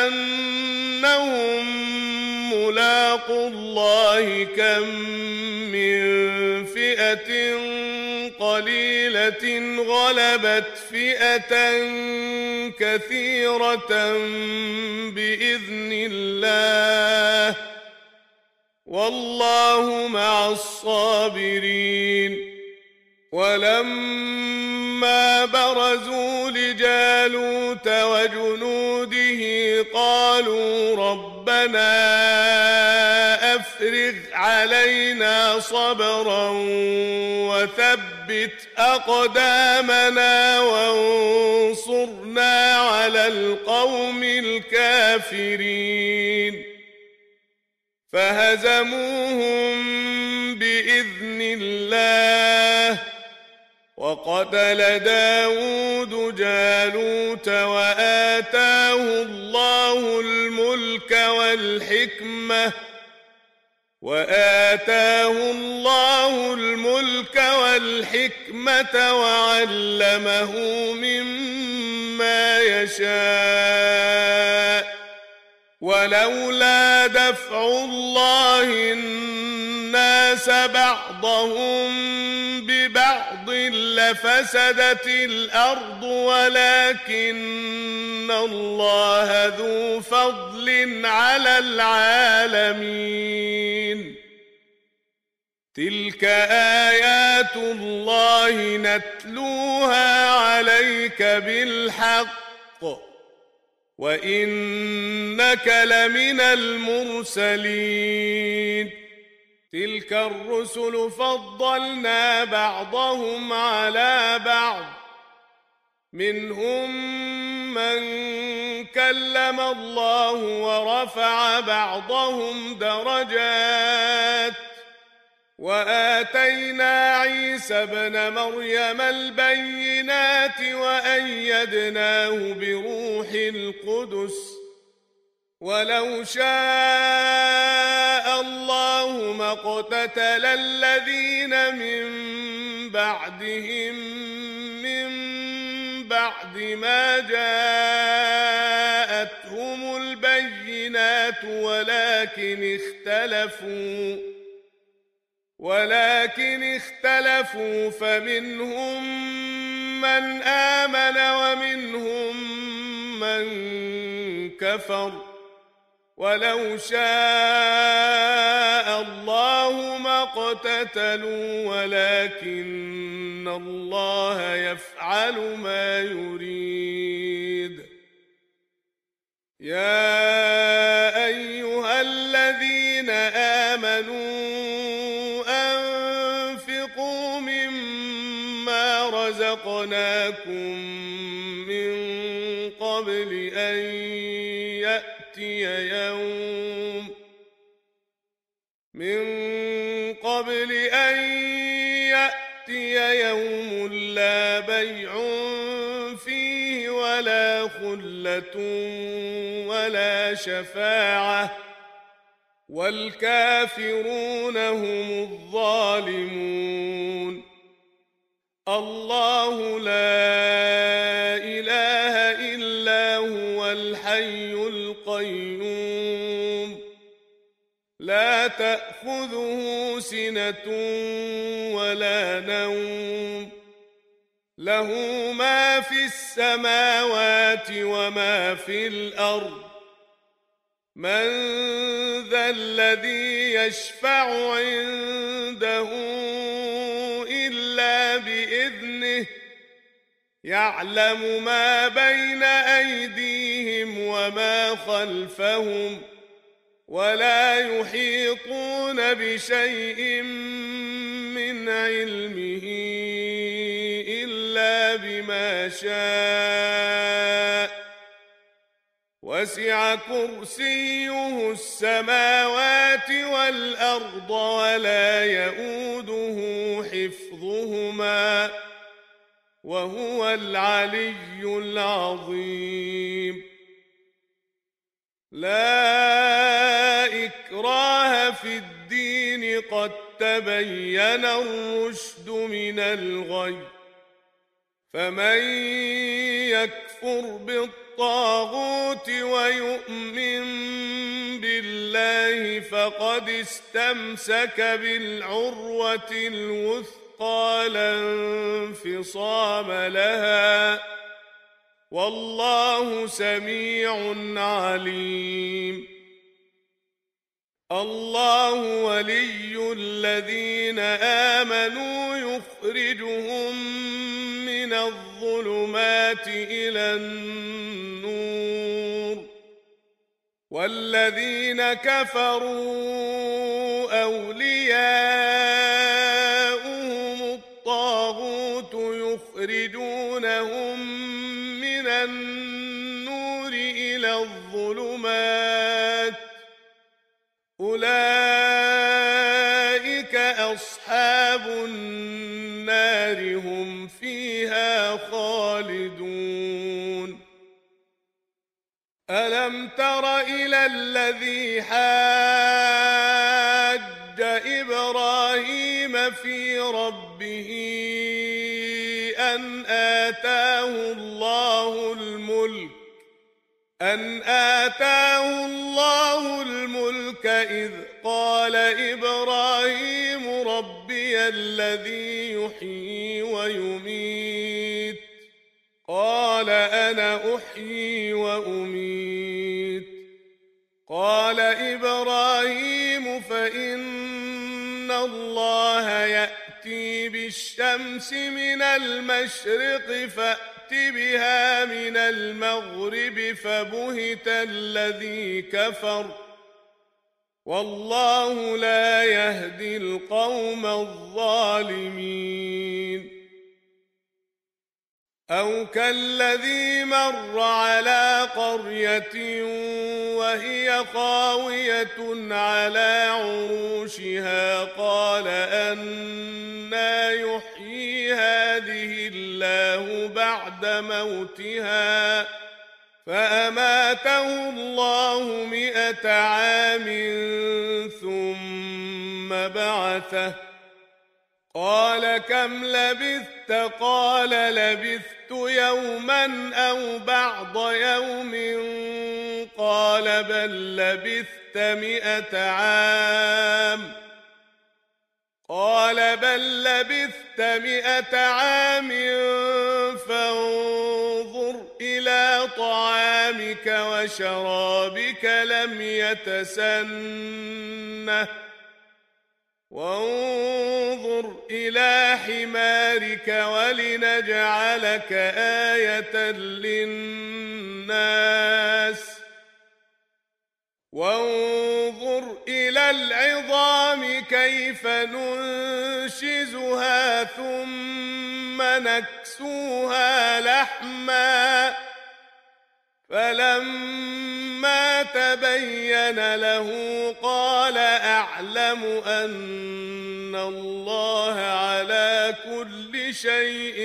أنهم ملاقو الله كم من فئة قليلة غلبت فئة كثيرة بإذن الله، والله مع الصابرين. ولما برزوا لجالوت وجنوده قالوا ربنا أفرغ علينا صبرا وثبت أقدامنا وانصرنا على القوم الكافرين. فهزموهم بإذن الله، وقتل داود جالوت وآتاه الله الملك والحكمة وآتاه الله الملك والحكمة وعلمه مما يشاء. ولولا دفع الله الناس بعضهم ببعض لفسدت الأرض ولكن الله ذو فضل على العالمين. تلك آيات الله نتلوها عليك بالحق وإنك لمن المرسلين. تلك الرسل فضلنا بعضهم على بعض، منهم من كلم الله ورفع بعضهم درجات، وآتينا عيسى ابن مريم البينات وأيدناه بروح القدس ولو شاء الله ما اقتتل الذين من بعدهم من بعد ما جاءتهم البينات ولكن اختلفوا ولكن اختلفوا فمنهم من آمن ومنهم من كفر ولو شاء الله ما اقتتلوا ولكن الله يفعل ما يريد. يا أيها الذين آمنوا أنفقوا مما رزقناكم من قبل أن يأتي يوم من قبل أن يأتي يوم لا بيع فيه ولا خلة ولا شفاعة والكافرون هم الظالمون. الله لا إله إلا هو الحي القيوم لا تأخذه سنة ولا نوم له ما في السماوات وما في الأرض من ذا الذي يشفع عنده إلا بإذنه يعلم ما بين أيديهم وما خلفهم ولا يحيطون بشيء من علمه إلا بما شاء وسع كرسيه السماوات والأرض ولا يؤوده حفظهما وهو العلي العظيم. لا إكراه في الدين قد تبين الرشد من الغي فمن يكفر بالطاغوت ويؤمن بالله فقد استمسك بالعروة الوثقى لا انفصام لها والله سميع عليم. الله ولي الذين آمنوا يخرجهم من الظلمات إلى النور والذين كفروا أولياؤهم الطاغوت يخرجونهم من النور إلى الظلمات أولئك أصحاب النار هم فيها خالدون. ألم تر إلى الذي حاج إبراهيم في ربه أن آتاه الله الملك أن آتاه الله الملك إذ قال إبراهيم ربي الذي يحيي ويميت قال أنا أحيي وأميت قال إبراهيم فإن الله يأتي بالشمس من المشرق فأت بها من المغرب فبهت الذي كفر والله لا يهدي القوم الظالمين. أو كالذي مر على قرية وهي خاوية على عروشها قال أنى يحيي هذه الله بعد موتها فأماته الله مئة عام ثم بعثه قال كم لبثت قال لبثت يوما أو بعض يوم قال بل لبثت مئة عام قال بل لبثت مئة عام فانظر إلى طعامك وشرابك لم يتسنه وانظر إلى حمارك ولنجعلك آية للناس وانظر إلى العظام كيف ننشزها ثم نكسوها لحما فلما تبين له قال أعلم أن الله على كل شيء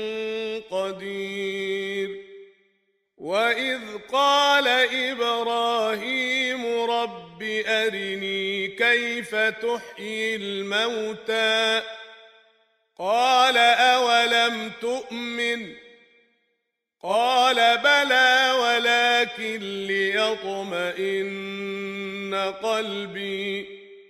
قدير وإذ قال إبراهيم رب أرني كيف تحيي الموتى قال أولم تؤمن قال بلى ولكن ليطمئن قلبي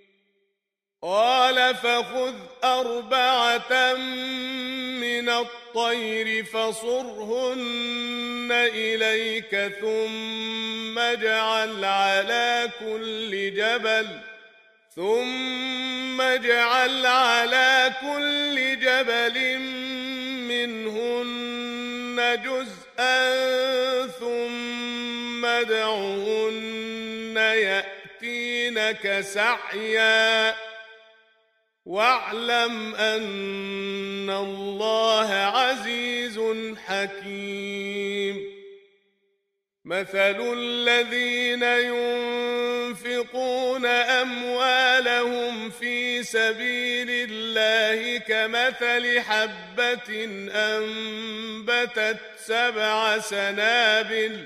قال فخذ أربعة من الطير فصرهن إليك ثم اجعل على كل جبل ثم اجعل على كل جبل منهن جزءا ثم ادعهن يأتينك سعيا واعلم أن الله عزيز حكيم مثل الذين ينفقون أموالهم في سبيل الله كمثل حبة أنبتت سبع سنابل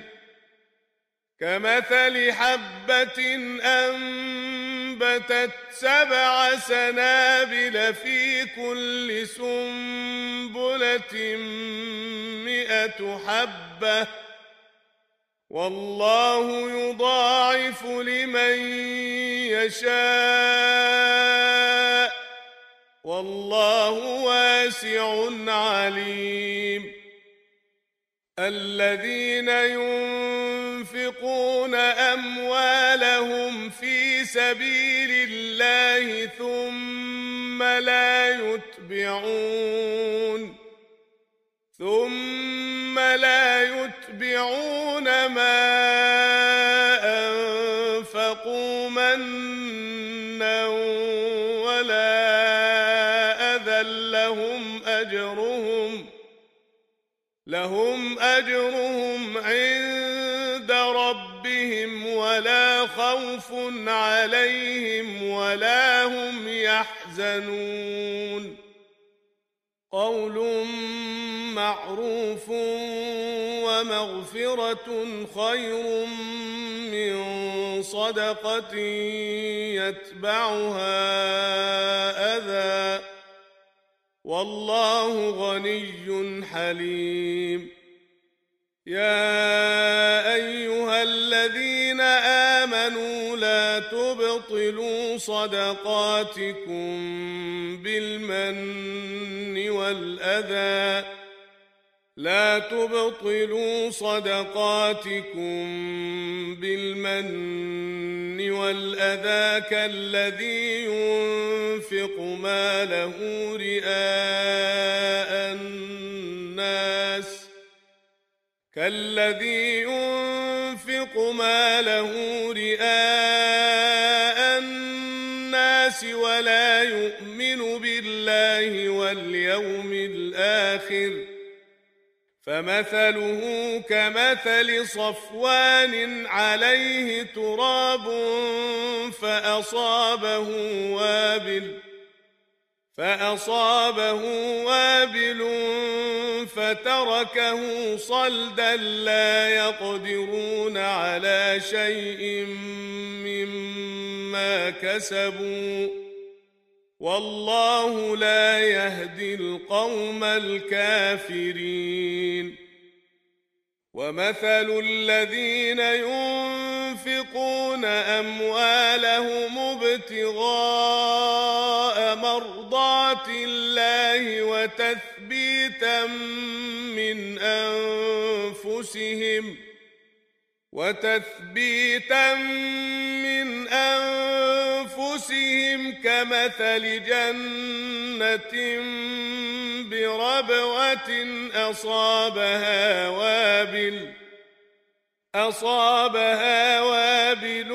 كمثل حبة أنبتت سبع سنابل في كل سنبلة مئة حبة والله يضاعف لمن يشاء والله واسع عليم الذين ينفقون أموالهم في سبيل الله ثم لا يتبعون ثم لا يتبعون ما أنفقوا منا ولا أذى لهم أجرهم لهم أجرهم عند ربهم ولا خوف عليهم ولا هم يحزنون قول معروف ومغفرة خير من صدقة يتبعها أذى والله غني حليم يا أيها الذين آمنوا لا تبطلوا صدقاتكم بالمن والأذى لا تبطلوا صدقاتكم بالمن والأذى كالذي ينفق ماله رئاء الناس كالذي ينفق ماله رئاء الناس ولا يؤمن بالله واليوم الآخر فمثله كمثل صفوان عليه تراب فأصابه وابل فأصابه وابل فتركه صلدا لا يقدرون على شيء مما كسبوا والله لا يهدي القوم الكافرين ومثل الذين ينفقون أموالهم ابتغاء مرضات الله وتثبيتا من أنفسهم وتثبيتا من أنفسهم كمثل جنة بربوة أصابها وابل أصابها وابل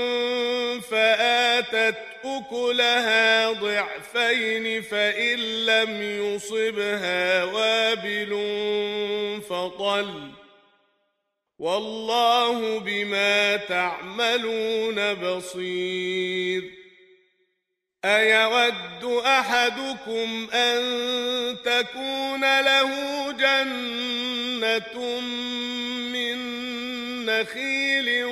فآتت أكلها ضعفين فإن لم يصبها وابل فطل والله بما تعملون بصير أيود أحدكم أن تكون له جنة من نخيل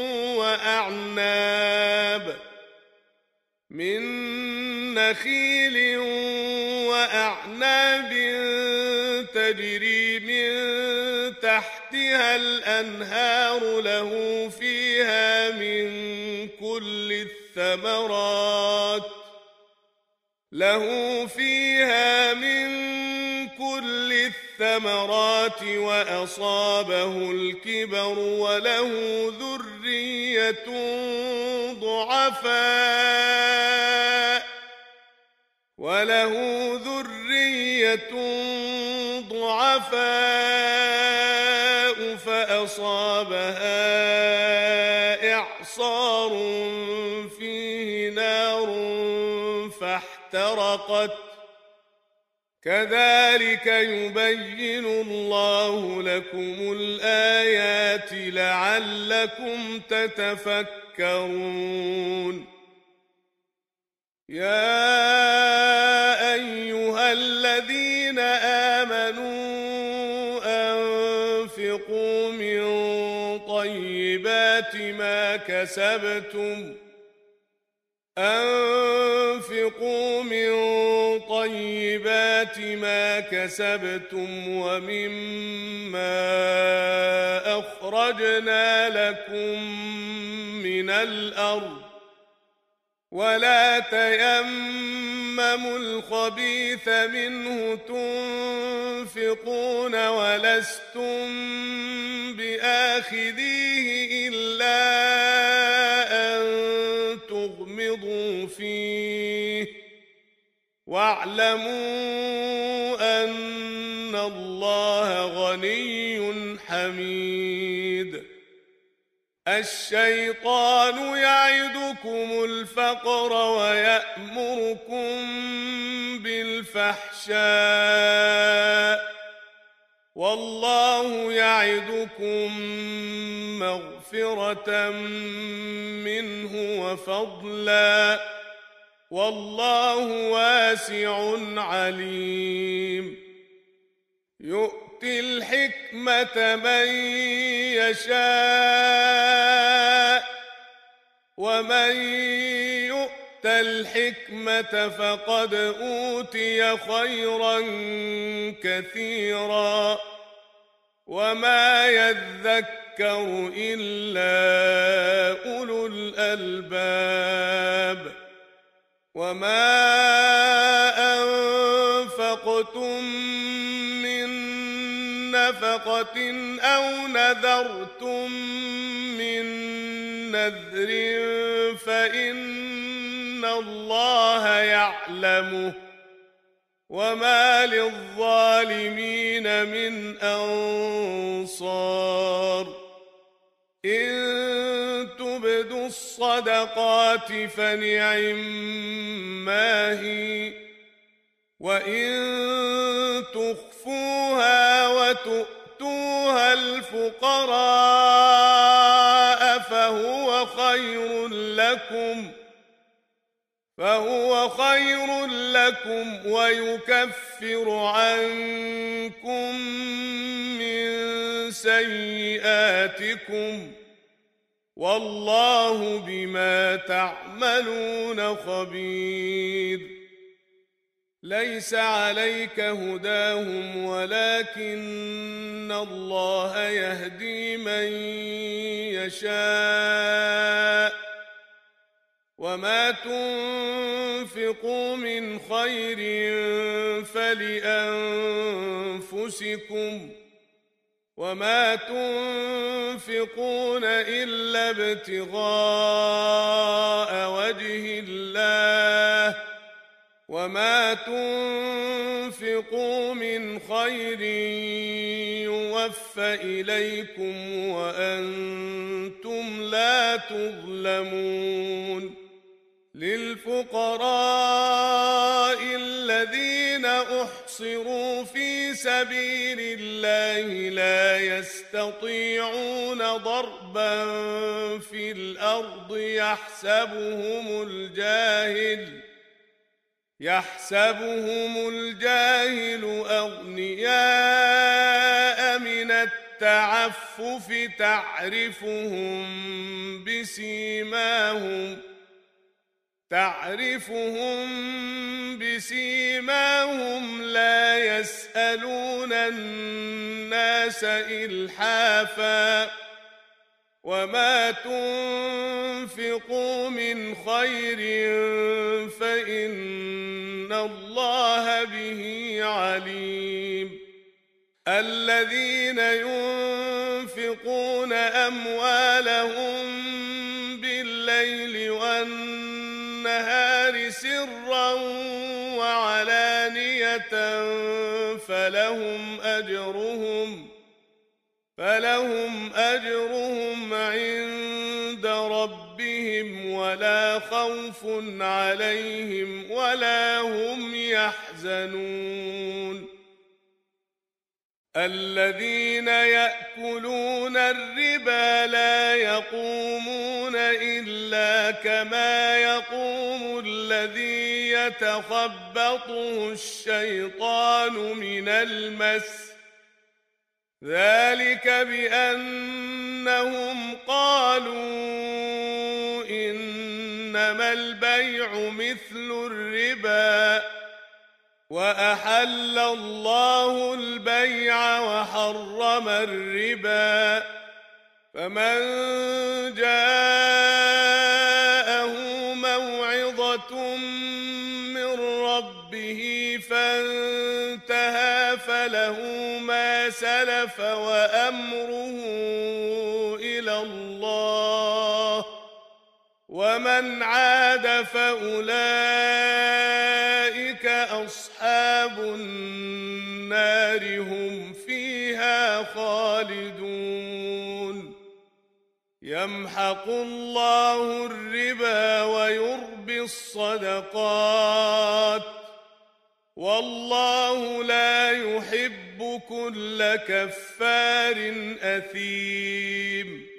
وأعناب من نخيل وأعناب تجري من تحتها الأنهار له فيها من كل الثمرات له فيها من كل الثمرات وأصابه الكبر وله ذرية ضعفاء وله ذرية ضعفاء فأصابها إعصار فيه نار فاحترقت كذلك يبين الله لكم الآيات لعلكم تتفكرون يا أيها الذين آمنوا أنفقوا من طيبات ما كسبتم أنفقوا من طيبات ما كسبتم ومما أخرجنا لكم من الأرض ولا تيمموا الخبيث منه تنفقون ولستم بآخذيه إلا أن تغمضوا فيه واعلموا أن الله غني حميد الشيطان يعدكم الفقر ويأمركم بالفحشاء والله يعدكم مغفرة منه وفضلا والله واسع عليم يؤتي الحكمة من يشاء ومن يؤت الحكمة فقد أوتي خيرا كثيرا وما يذكر إلا أولو الألباب وما أنفقتم من نفقة أو نذرتم من نذر فإن الله يعلمه وما للظالمين من أنصار إن تبدوا الصدقات فنعما هي وإن تخفوها وتؤتوها الفقراء فهو خير لكم فهو خير لكم ويكفر عنكم من سيئاتكم والله بما تعملون خبير ليس عليك هداهم ولكن الله يهدي من يشاء وما تنفقوا من خير فلأنفسكم وما تنفقون إلا ابتغاء وجه الله وما تنفقوا من خير يوفى إليكم وأنتم لا تظلمون للفقراء الذين أحصروا في سبيل الله لا يستطيعون ضربا في الأرض يحسبهم الجاهل يحسبهم الجاهل أغنياء من التعفف تعرفهم بسيماهم تعرفهم بسيماهم لا يسألون الناس إلحافا وما تنفقوا من خير فإن الله به عليم الذين ينفقون أموالهم بالليل والنهار سرا وعلانية فلهم أجرهم فلهم أجرهم عند ربهم ولا خوف عليهم ولا هم يحزنون الذين يأكلون الربا لا يقومون إلا كما يقوم الذي يتخبطه الشيطان من المس ذلك بأنهم قالوا إنما البيع مثل الربا وأحل الله البيع وحرم الربا فمن جاءه موعظة من ربه فانتهى فله ما سلف وأمره إلى الله ومن عاد فأولئك أصحاب النار هم فيها خالدون يمحق الله الربا ويربي الصدقات والله لا يحب كل كفار أثيم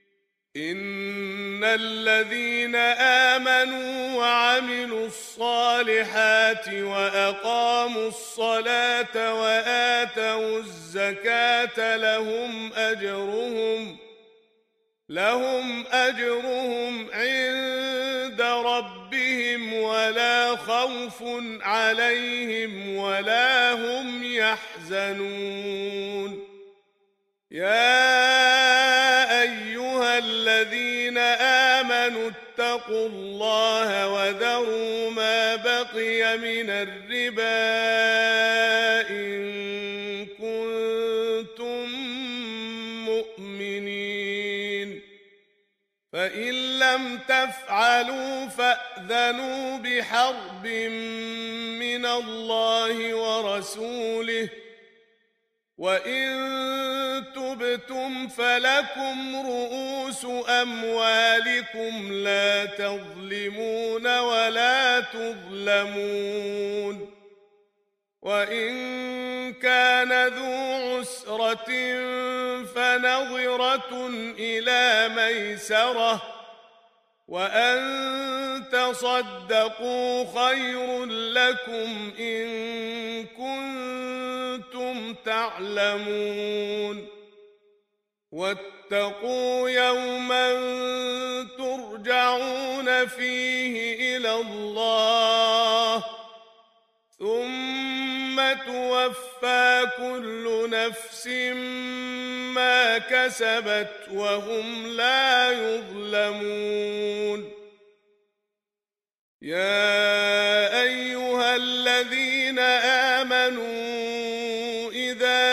إن الذين آمنوا وعملوا الصالحات وأقاموا الصلاة وآتوا الزكاة لهم أجرهم لهم أجرهم عند ربهم ولا خوف عليهم ولا هم يحزنون يا أيها الذين آمنوا اتقوا الله وذروا ما بقي من الربا إن كنتم مؤمنين فإن لم تفعلوا فأذنوا بحرب من الله ورسوله وإن تبتم فلكم رؤوس أموالكم لا تظلمون ولا تظلمون وإن كان ذو عسرة فنظرة إلى ميسرة وأن تصدقوا خير لكم إن كنتم تعلمون واتقوا يوما ترجعون فيه إلى الله ثم توفى كل نفس ما كسبت وهم لا يظلمون يا أيها الذين آمنوا إذا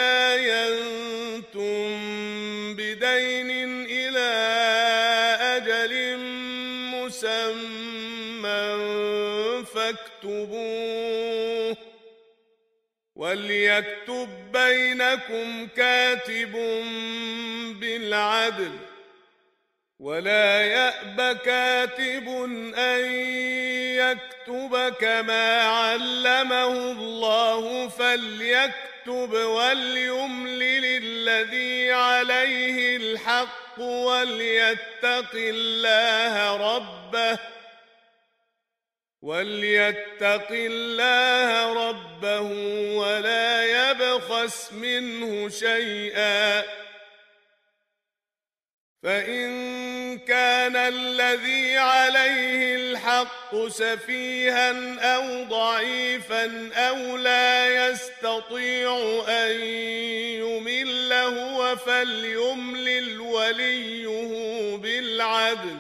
تداينتم بدين إلى أجل مسمى فاكتبوه وليكتب بينكم كاتب بالعدل ولا يأب كاتب أن يكتب كما علمه الله فليكتب وليملل الذي عليه الحق وليتق الله ربه وليتق الله ربه ولا يبخس منه شيئا فإن كان الذي عليه الحق سفيها أو ضعيفا أو لا يستطيع أن يمل هو فليملل وليه بالعدل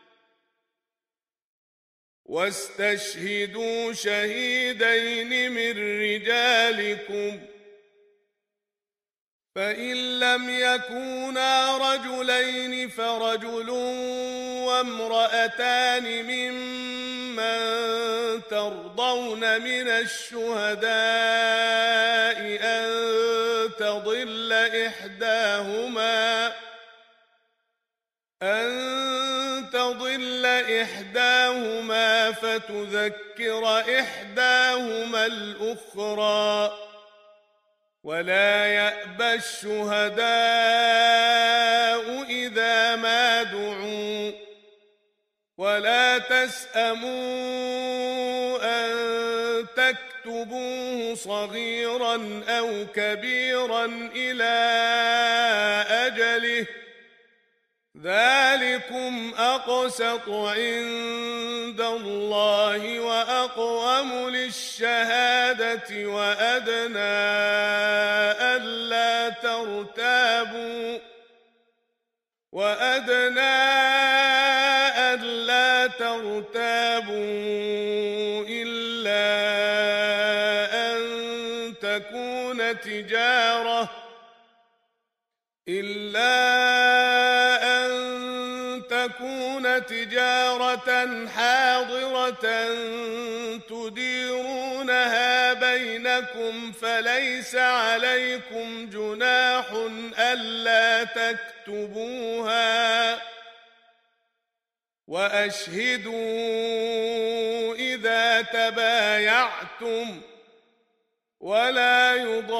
واستشهدوا شهيدين من رجالكم فإن لم يكونا رجلين فرجل وامرأتان ممن ترضون من الشهداء أن تضل إحداهما أن تضل إحداهما فتذكر إحداهما الأخرى ولا يأبى الشهداء إذا ما دعوا ولا تسأموا أن تكتبوه صغيرا أو كبيرا إلى أجله ذلكم أقسط عند الله وأقوم للشهادة وأدنى ألا ترتابوا وأدنى ألا ترتابوا إلا أن تكون تجارة إلا تكون تجارة حاضرة تديرونها بينكم فليس عليكم جناح ألا تكتبوها وأشهدوا إذا تبايعتم ولا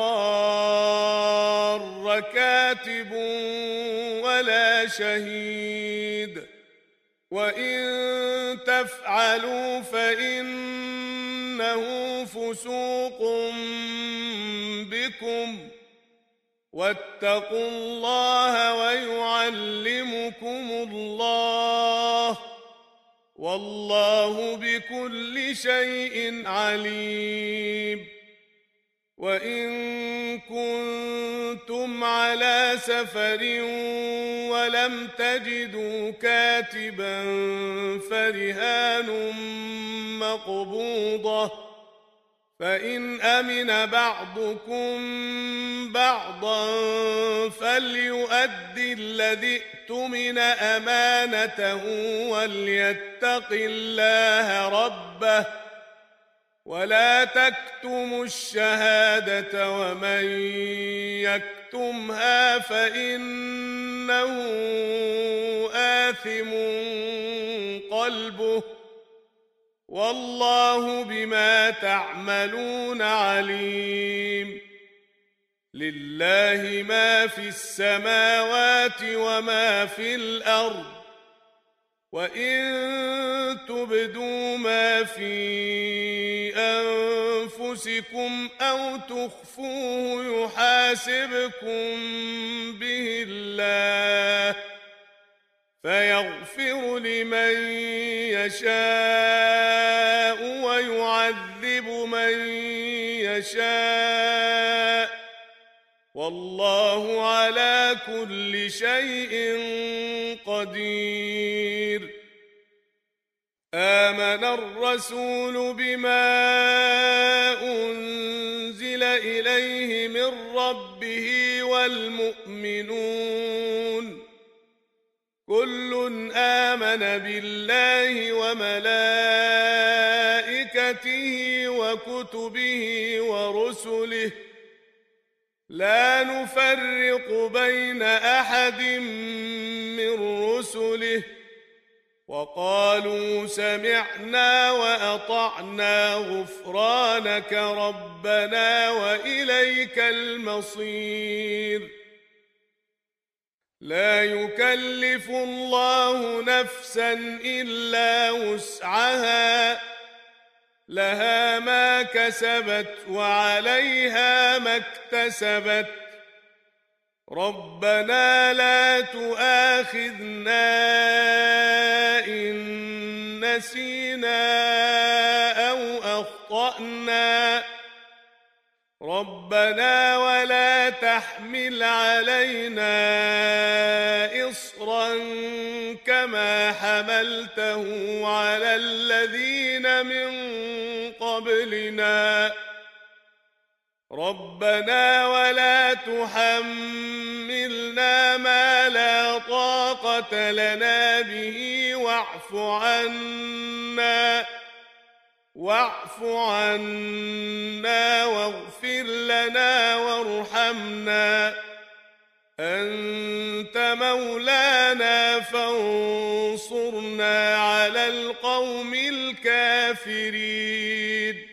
يضار كاتب ولا شهيد وإن تفعلوا فإنه فسوق بكم واتقوا الله ويعلمكم الله والله بكل شيء عليم وإن كنتم على سفر ولم تجدوا كاتبا فرهان مقبوضة فإن أمن بعضكم بعضا فليؤدي الذي اؤتمن أمانته وليتق الله ربه ولا تكتموا الشهادة ومن يكتمها فإنه آثم قلبه والله بما تعملون عليم لله ما في السماوات وما في الأرض وإن تبدوا ما في أنفسكم أو تخفوه يحاسبكم به الله فيغفر لمن يشاء ويعذب من يشاء والله على كل شيء قدير. آمن الرسول بما أنزل إليه من ربه والمؤمنون كل آمن بالله وملائكته وكتبه ورسله لا نفرق بين أحد من رسله وقالوا سمعنا وأطعنا غفرانك ربنا وإليك المصير. لا يكلف الله نفسا إلا وسعها لها ما كسبت وعليها ما اكتسبت ربنا لا تؤاخذنا إن نسينا أو أخطأنا ربنا ولا تحمل علينا إصرا كما حملته على الذين من قبلنا ربنا ولا تحملنا ما لا طاقة لنا به واعف عنا واعف عنا واغفر لنا وارحمنا أنت مولانا فانصرنا على القوم الكافرين.